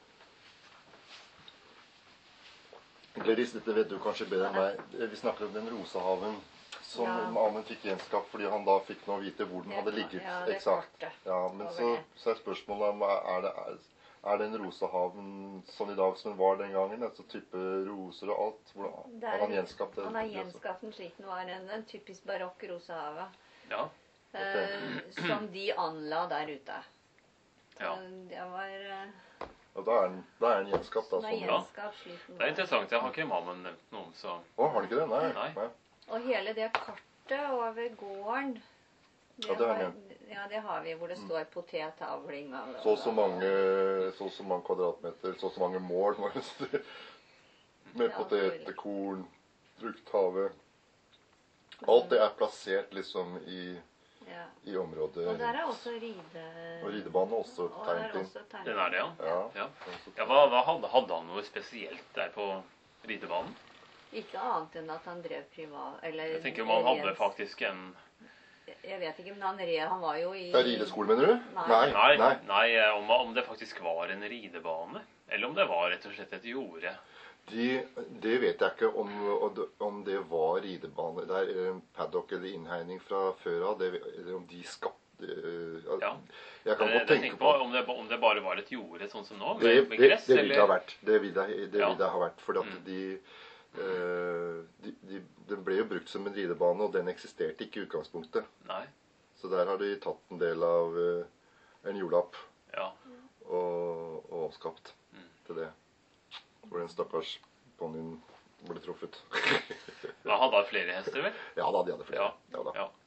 Gleris, dette vet du kanskje bedre enn meg. Vi snakker om den rosehaven som Ja. mammen fikk gjenskapt fordi han da fikk nå vite hvor den Det hadde er- ligget. ja, det er Eksakt. kartet. Ja, men Over så, det. så er spørsmålet om er det, er, er den rosehaven sånn i dag som den var den gangen? Altså type roser og alt? Hvordan, Det er- har han gjenskapt det? Han har gjenskapt den slik den var. En, en typisk barokk rosehave. Ja. Eh, som de anla der ute. Ja. Eh, Det var eh, Og da er den, da er den gjenskapt, da. den er Sånn. Ja. gjenskapt slik den Det er var. interessant. Jeg har ikke mammen nevnt noe om, så... Å, har den ikke det? Nei. Nei. Nei. Og hele det kartet over gården det Ja, det har har, vi. ja, det har vi, hvor det står potetavling og Så og så mange, så og så mange kvadratmeter, så og så mange mål må jeg si. Med Ja, poteter, korn, frukthave. Alt det er plassert liksom i, Ja. i området. Og der er også ride... Og ridebanen er også Og der er tegnet inn. også tegnet Den er det, ja. Ja. Ja, ja hva, hva hadde, hadde han noe spesielt der på ridebanen? Ikke annet enn at han drev privat... Eller Jeg tenker om han hadde rens- faktisk en... Jeg vet ikke, men han red, han var jo i... Det er rideskole, mener du? Nei. Nei, Nei. nei om, om det faktisk var en ridebane. Eller om det var rett og slett et jorde. De, det vet jeg ikke om, om det var ridebane. Det er en paddock eller innhegning fra før av. det- Eller om de skapte øh, Ja. Jeg kan Jeg, godt jeg tenke tenker på på om det, om det bare var et jorde, sånn som nå, Det, med, det, med det gress, vil det ha eller? vært. Det vil det, det, Ja. vil det ha vært. Fordi at Mm. de, øh, de, de Den ble jo brukt som en ridebane, og den eksisterte ikke i utgangspunktet. Nei. Så der har de tatt en del av øh, en jordlapp Ja. og, og omskapt Mm. til det. Hvor den stakkars ponnien ble truffet. Da hadde han flere hester, vel? Ja da, de hadde flere. Ja. Ja, da. Ja.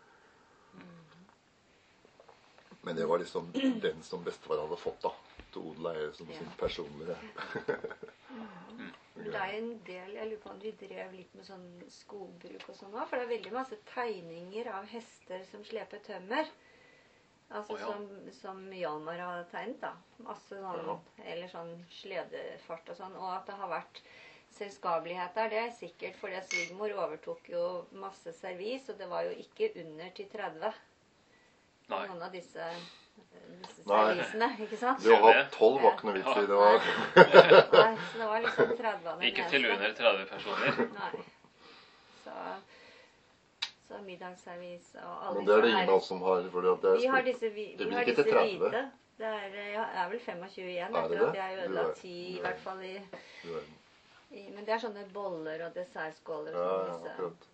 Men det var liksom den som bestefar hadde fått da, til å odle eier som Ja. sin personlige. Men det er en del, jeg lurer på om de drev litt med sånn skogbruk og sånn også, for det er veldig masse tegninger av hester som sleper tømmer. Altså Å, ja. som, som Hjalmar har tegnet da. Masse sånn, Ja. eller sånn sledefart og sånn. Og at det har vært selskapelighet der, det er sikkert, fordi svigermor overtok jo masse servis, og det var jo ikke under til tretti. Nei. Noen av disse, disse Nei. servisene, ikke sant? Det å ha tolv var ikke noe vits i. Det var Nei, så det var liksom tretti. Ikke til under tretti personer. Nei. Så, så middagsservis og alle Men det er det disse ingen her- av oss som har. For det er Vi har disse, vi, Det vi blir har ikke til disse tretti. hvite. Det er, ja, er vel tjuefem igjen. Er det Etter at det? jeg Du ødela er- ti, du i er- hvert fall i, du er- i Men det er sånne boller og dessertskåler Ja, og ja, sånn. akkurat.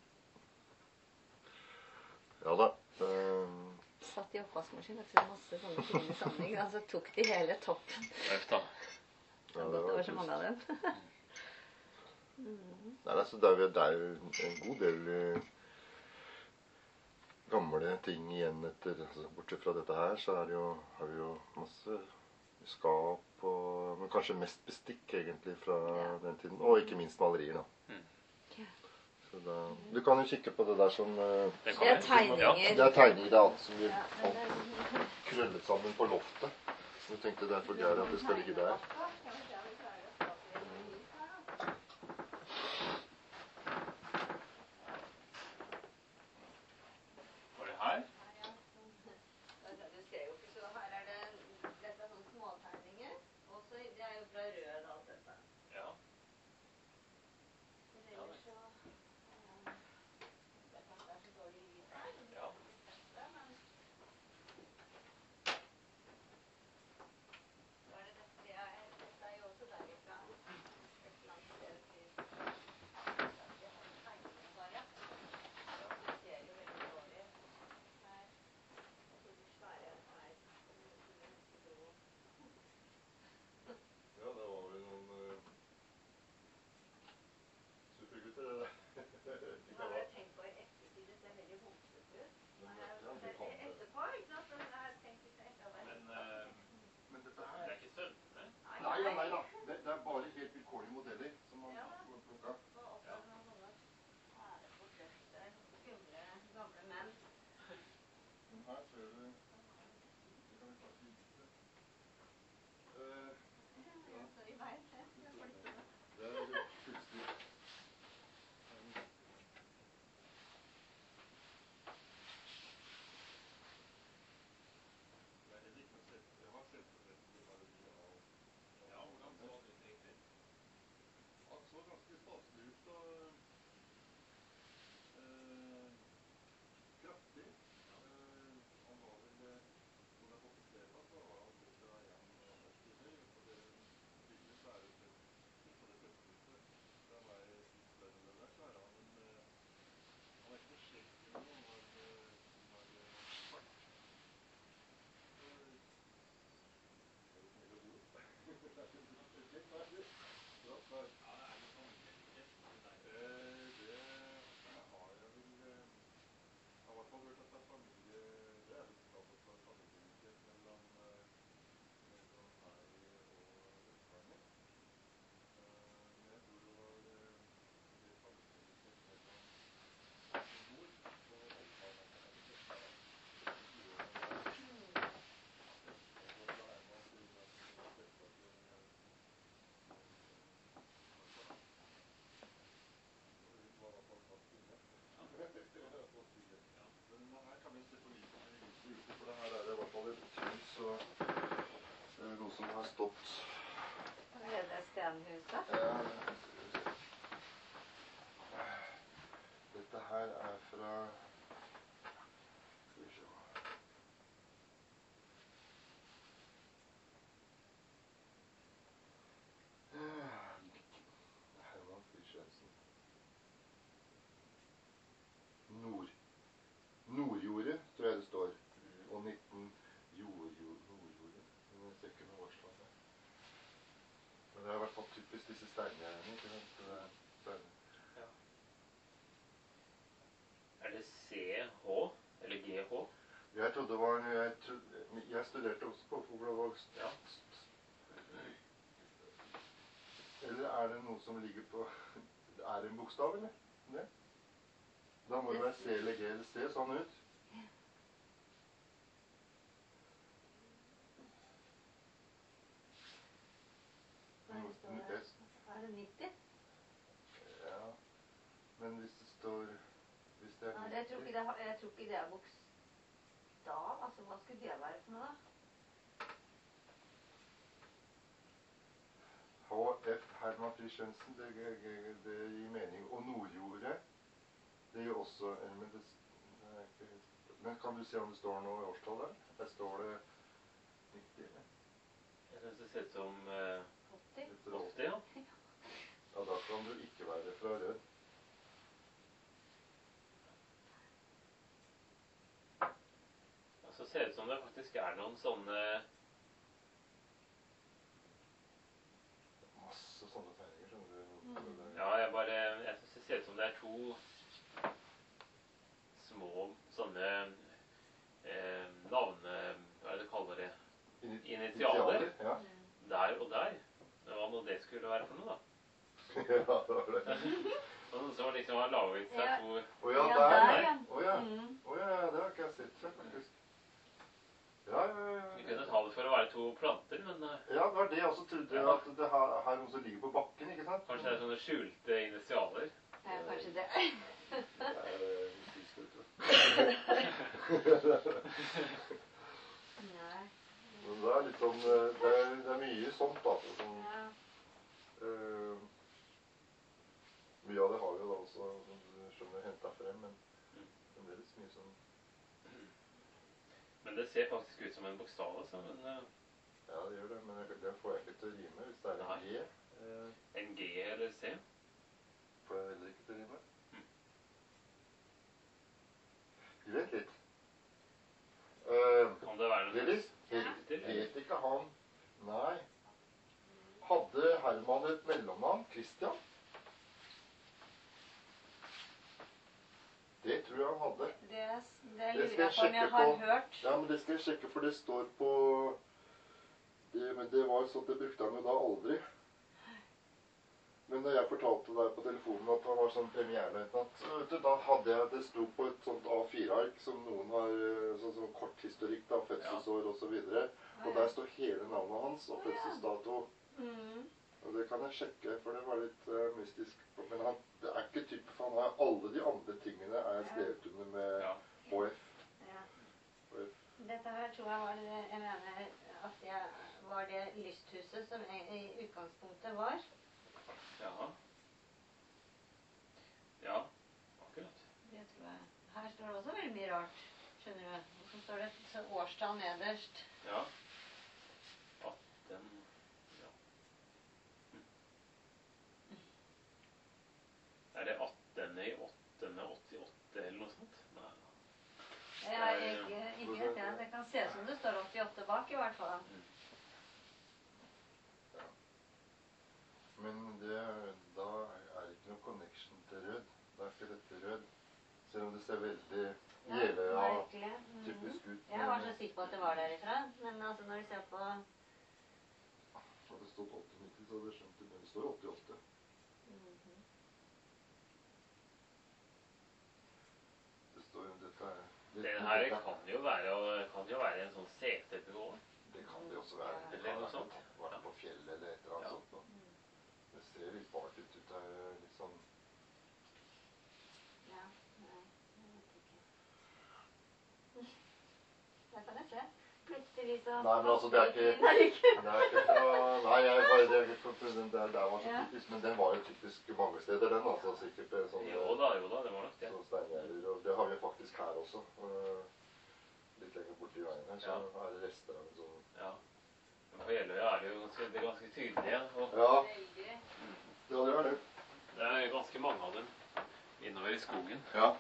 Ja da. ehm, Disse satt i oppvaskmaskinen. Det er masse sånne fine samling. Altså tok de hele toppen. Uff da. Så Ja, godt det det var var så mange av dem. Nei, altså, det, er, jo- det er jo en god del eh, gamle ting igjen etter altså, Bortsett fra dette her, så er det jo, har vi jo masse skap og men kanskje mest bestikk egentlig fra Ja. den tiden. Og ikke minst malerier, da. Mm. Så da du kan jo kikke på det der som eh, Det kan Det er jeg. tegninger. Det er tegninger, det er alt som blir Ja, men det er- krøllet sammen på loftet. Så jeg tenkte det er for gærent at det skal ligge der. Var det her? Du ser jo ikke, så her er det dette er sånne småtegninger. Og så det er jo fra rød alt dette. Ja. Men ellers så eh, det er kanskje det er så dårlig lys her. Ja. Men så er det dette, det er, dette er jo også derifra. Et eller annet sted til vi har tegningene bare. Så det ser jo veldig dårlig her. Og så de svære her. Som som nesten dro. Ja, det var vel noen uh, supergutter, det der. Nå har jeg tenkt på i ettertid, det ser veldig homsete ut. Nei, jeg- det- etterpå, ikke sant? Så jeg har tenkt litt etter å være Men eh, Men dette det her er ikke sønnene? Nei da, nei da. Det, det er bare helt vilkårlige modeller som man Ja. har plukka. Og også noen sånne fæle portretter. Skumle, gamle menn. Men her ser du Det kan vi kanskje vise. Uh, Ja, så i veien, se. Jeg får litt det. det er jo kunstig. Det er heller ikke noe selv. Jeg har selvportretter bare de av Ja, hvordan så det ut egentlig? Han så ganske staselig ut og eh, kraftig. Eh, han var vel eh, Når det er portrettert så var han ca. en åtti høy. Og på det bildet så er det sett på det første bildet. Det er meg litt større enn det der, så er han en eh, Han er ikke noe skjegg eller noe. Han har, eh, han har eh, fart. Så er du snill og god? Det er litt spesielt, hva er det? Bra svar. Ja, det er litt familielikhet. Eh, det har jeg vel eh, Jeg har i hvert fall hørt at det er familie Det er vel klart at det er familielikhet mellom eh, mellom meg og bestefaren min. Eh, men jeg tror det var eh, en del familielikhet mellom min mor og oldefaren. Altså hennes ektefar. Mm. Og da er man til at bestefar til min farfar, da. Og hun var i hvert fall fast kvinne. Det var fast kvinne. Men her kan vi se på lyset, for det her er det i hvert fall et hus og eh, noe som har stått Og det er stenhuset. eh, Dette her er fra Skal vi se Herman Frischensen. Nord. Nordjordet, tror jeg det står. Og nitten jordjord, Nordjordet. Men jeg ser ikke noe årslag der. Men det er i hvert fall typisk disse steingjerdene, ikke sant? Det er steiner. Ja. Er det C H eller G H? Jeg trodde det var Jeg, trodde, jeg studerte også på Foglavåg. Ja. Eller er det noe som ligger på Er det en bokstav, eller? Det? Da må det være C eller G eller C, sånn ut. Hva står det? S. Er det nitti? Ja. Men hvis det står Hvis det er Nei, jeg tror ikke det, har- jeg tror ikke det er bokstav. Altså, hva skulle det være for noe da? H F Herman Frischensen, det, det, det gir mening. Og Nordjordet, det gjør også men, det, det er ikke helt, men kan du se om det står noe i årstallet? Der står det nitti, eller? Jeg synes det ser ut som eh, åtti? åtti, ja. Ja, da kan du ikke være fra Rød. Og så ser det ut som det faktisk er noen sånne Masse sånne tegninger, skjønner du. Mm. Ja, jeg bare Jeg synes det ser ut som det er to små sånne eh, navne... Hva er det du kaller det? Ini- Initialer. Ja. Ja, det var det. Noen som liksom har laget seg Ja. to... Å ja, Ja, der, der, nei. ja. Å ja. Mm. Å ja, ja, det har ikke jeg sett før, faktisk. Ja, ja, ja. Vi kunne ta det for å være to planter, men uh, Ja, det var det jeg også trodde, Ja. at det her, her er noe som ligger på bakken, ikke sant? kanskje det er sånne skjulte initialer. Ja, kanskje det. Det er eh, mystisk, vet du. Nei. Men det er litt sånn, eh, det er, det er mye sånt da, som, Ja. eh, mye av det har jo da også, som du skjønner, hentet frem, men fremdeles mye sånn. Men det ser faktisk ut som en bokstav, altså. Men uh, Ja, det gjør det, men jeg, det får jeg ikke til å rime hvis det er en Nei. G. Eh, en G eller C. får jeg heller ikke til å rime. Du vet litt. Eh, Kan det være noe Lillis, slags til? vet ikke han. Nei. Hadde Herman et mellomnavn? Christian? Det tror jeg han hadde. Det, det Det lurer skal jeg jeg på om jeg sjekke har på. hørt. Ja, men det skal jeg sjekke, for det står på... Det, men det var sånn, det brukte han jo da aldri. Men da jeg fortalte deg på telefonen at han var sånn premierløytnant, så vet du, da hadde jeg, det sto på et sånt A fire ark som noen har, sånn, sånn kort historikk da, fødselsår og så videre. Og der står hele navnet hans og fødselsdato. Mm. Og det kan jeg sjekke, for det var litt uh, mystisk. Men han, det er ikke typ, for han har alle de andre tingene er skrevet under med Ja. H F. Ja. H F. Dette her tror jeg var det, jeg mener at jeg var det lysthuset som jeg, i utgangspunktet var. Ja. Ja, akkurat. Det tror jeg. Her står det også veldig mye rart, skjønner du. Og så står det så årstall nederst. Ja. atten... Ja. Hm. Er det attende i åttende åttiåtte eller noe sånt? Nei. Jeg har ikke, ikke vet jeg. Det kan se ut som det står åttiåtte bak i hvert fall. Men det, da er det ikke noe connection til rød. Da er ikke dette rød. Selv om det ser veldig Jeløya merkelig. Mhm. typisk ut. Jeg var så sikker på at det var derifra. Men altså når vi ser på... Hadde det stått åtti-nitti, så hadde jeg skjønt det. Men det står åttiåtte. Mhm. Det står jo, dette er... Det, Den her dette- kan jo være, kan jo være en sånn setebro. Det kan det også være. Det Eller kan noe være sånt. vært på fjellet eller et eller annet Ja. sånt. Da. Det ser litt bart ut ut her, litt sånn... Ja, nei, jeg vet ikke. Der kan jeg se. Plutselig så... Nei, men altså, det er ikke- Nei, ikke. Det er ikke fra... Nei, jeg bare... Det er ikke fra... Den der, der var så Ja. typisk, men den var jo typisk mange steder, den, altså. Sikkert eh, sånn... Jo da, jo da, det var nok det. Så steingjerder, og det har vi faktisk her også. eh, Litt lenger borte i veien her, så Ja. er det rester av en sånn... Ja. Men på Jeløya er det jo ganske, det er ganske tydelige, og Ja, Veldig. ja, det er det. det er ganske mange av dem innover i skogen. Ja.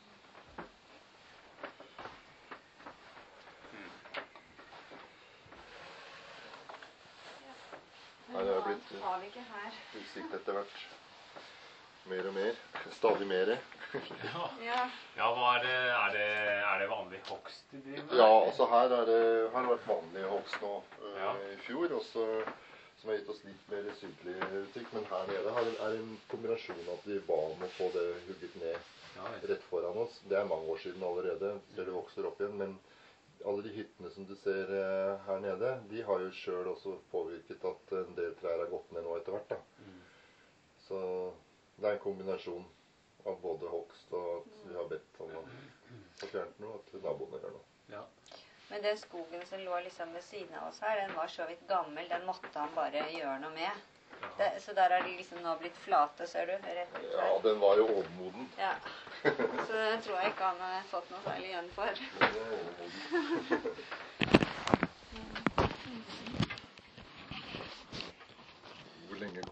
Nei, det har blitt- Nå har vi ikke her. Utsikt etter hvert. Mer og mer. Stadig mer. Ja, Ja. ja hva er det, er det, er det vanlig hogst de driver med? Ja, altså her er det, her har det vært vanlig hogst nå eh, Ja. i fjor, også, som har gitt oss litt mer sydlig utsikt. Men her nede har, er det en kombinasjon av at vi ba om å få det hugget ned Ja, vet du. rett foran oss. Det er mange år siden allerede, så det vokser opp igjen. Men alle de hyttene som du ser eh, her nede, de har jo selv også påvirket at en del trær har gått ned nå etter hvert. Da. Mm. Så det er en kombinasjon av både hogst og at vi har bedt om å få fjernet noe, at naboene gjør noe. Ja. Men den skogen som lå liksom ved siden av oss her, den var så vidt gammel. Den måtte han bare gjøre noe med. Det, så der er de liksom nå blitt flate, ser du. Rett ut Ja, her. den var jo overmoden. Ja. Så det tror jeg ikke han har fått noe særlig igjen for. Men det er overmoden. Hvor lenge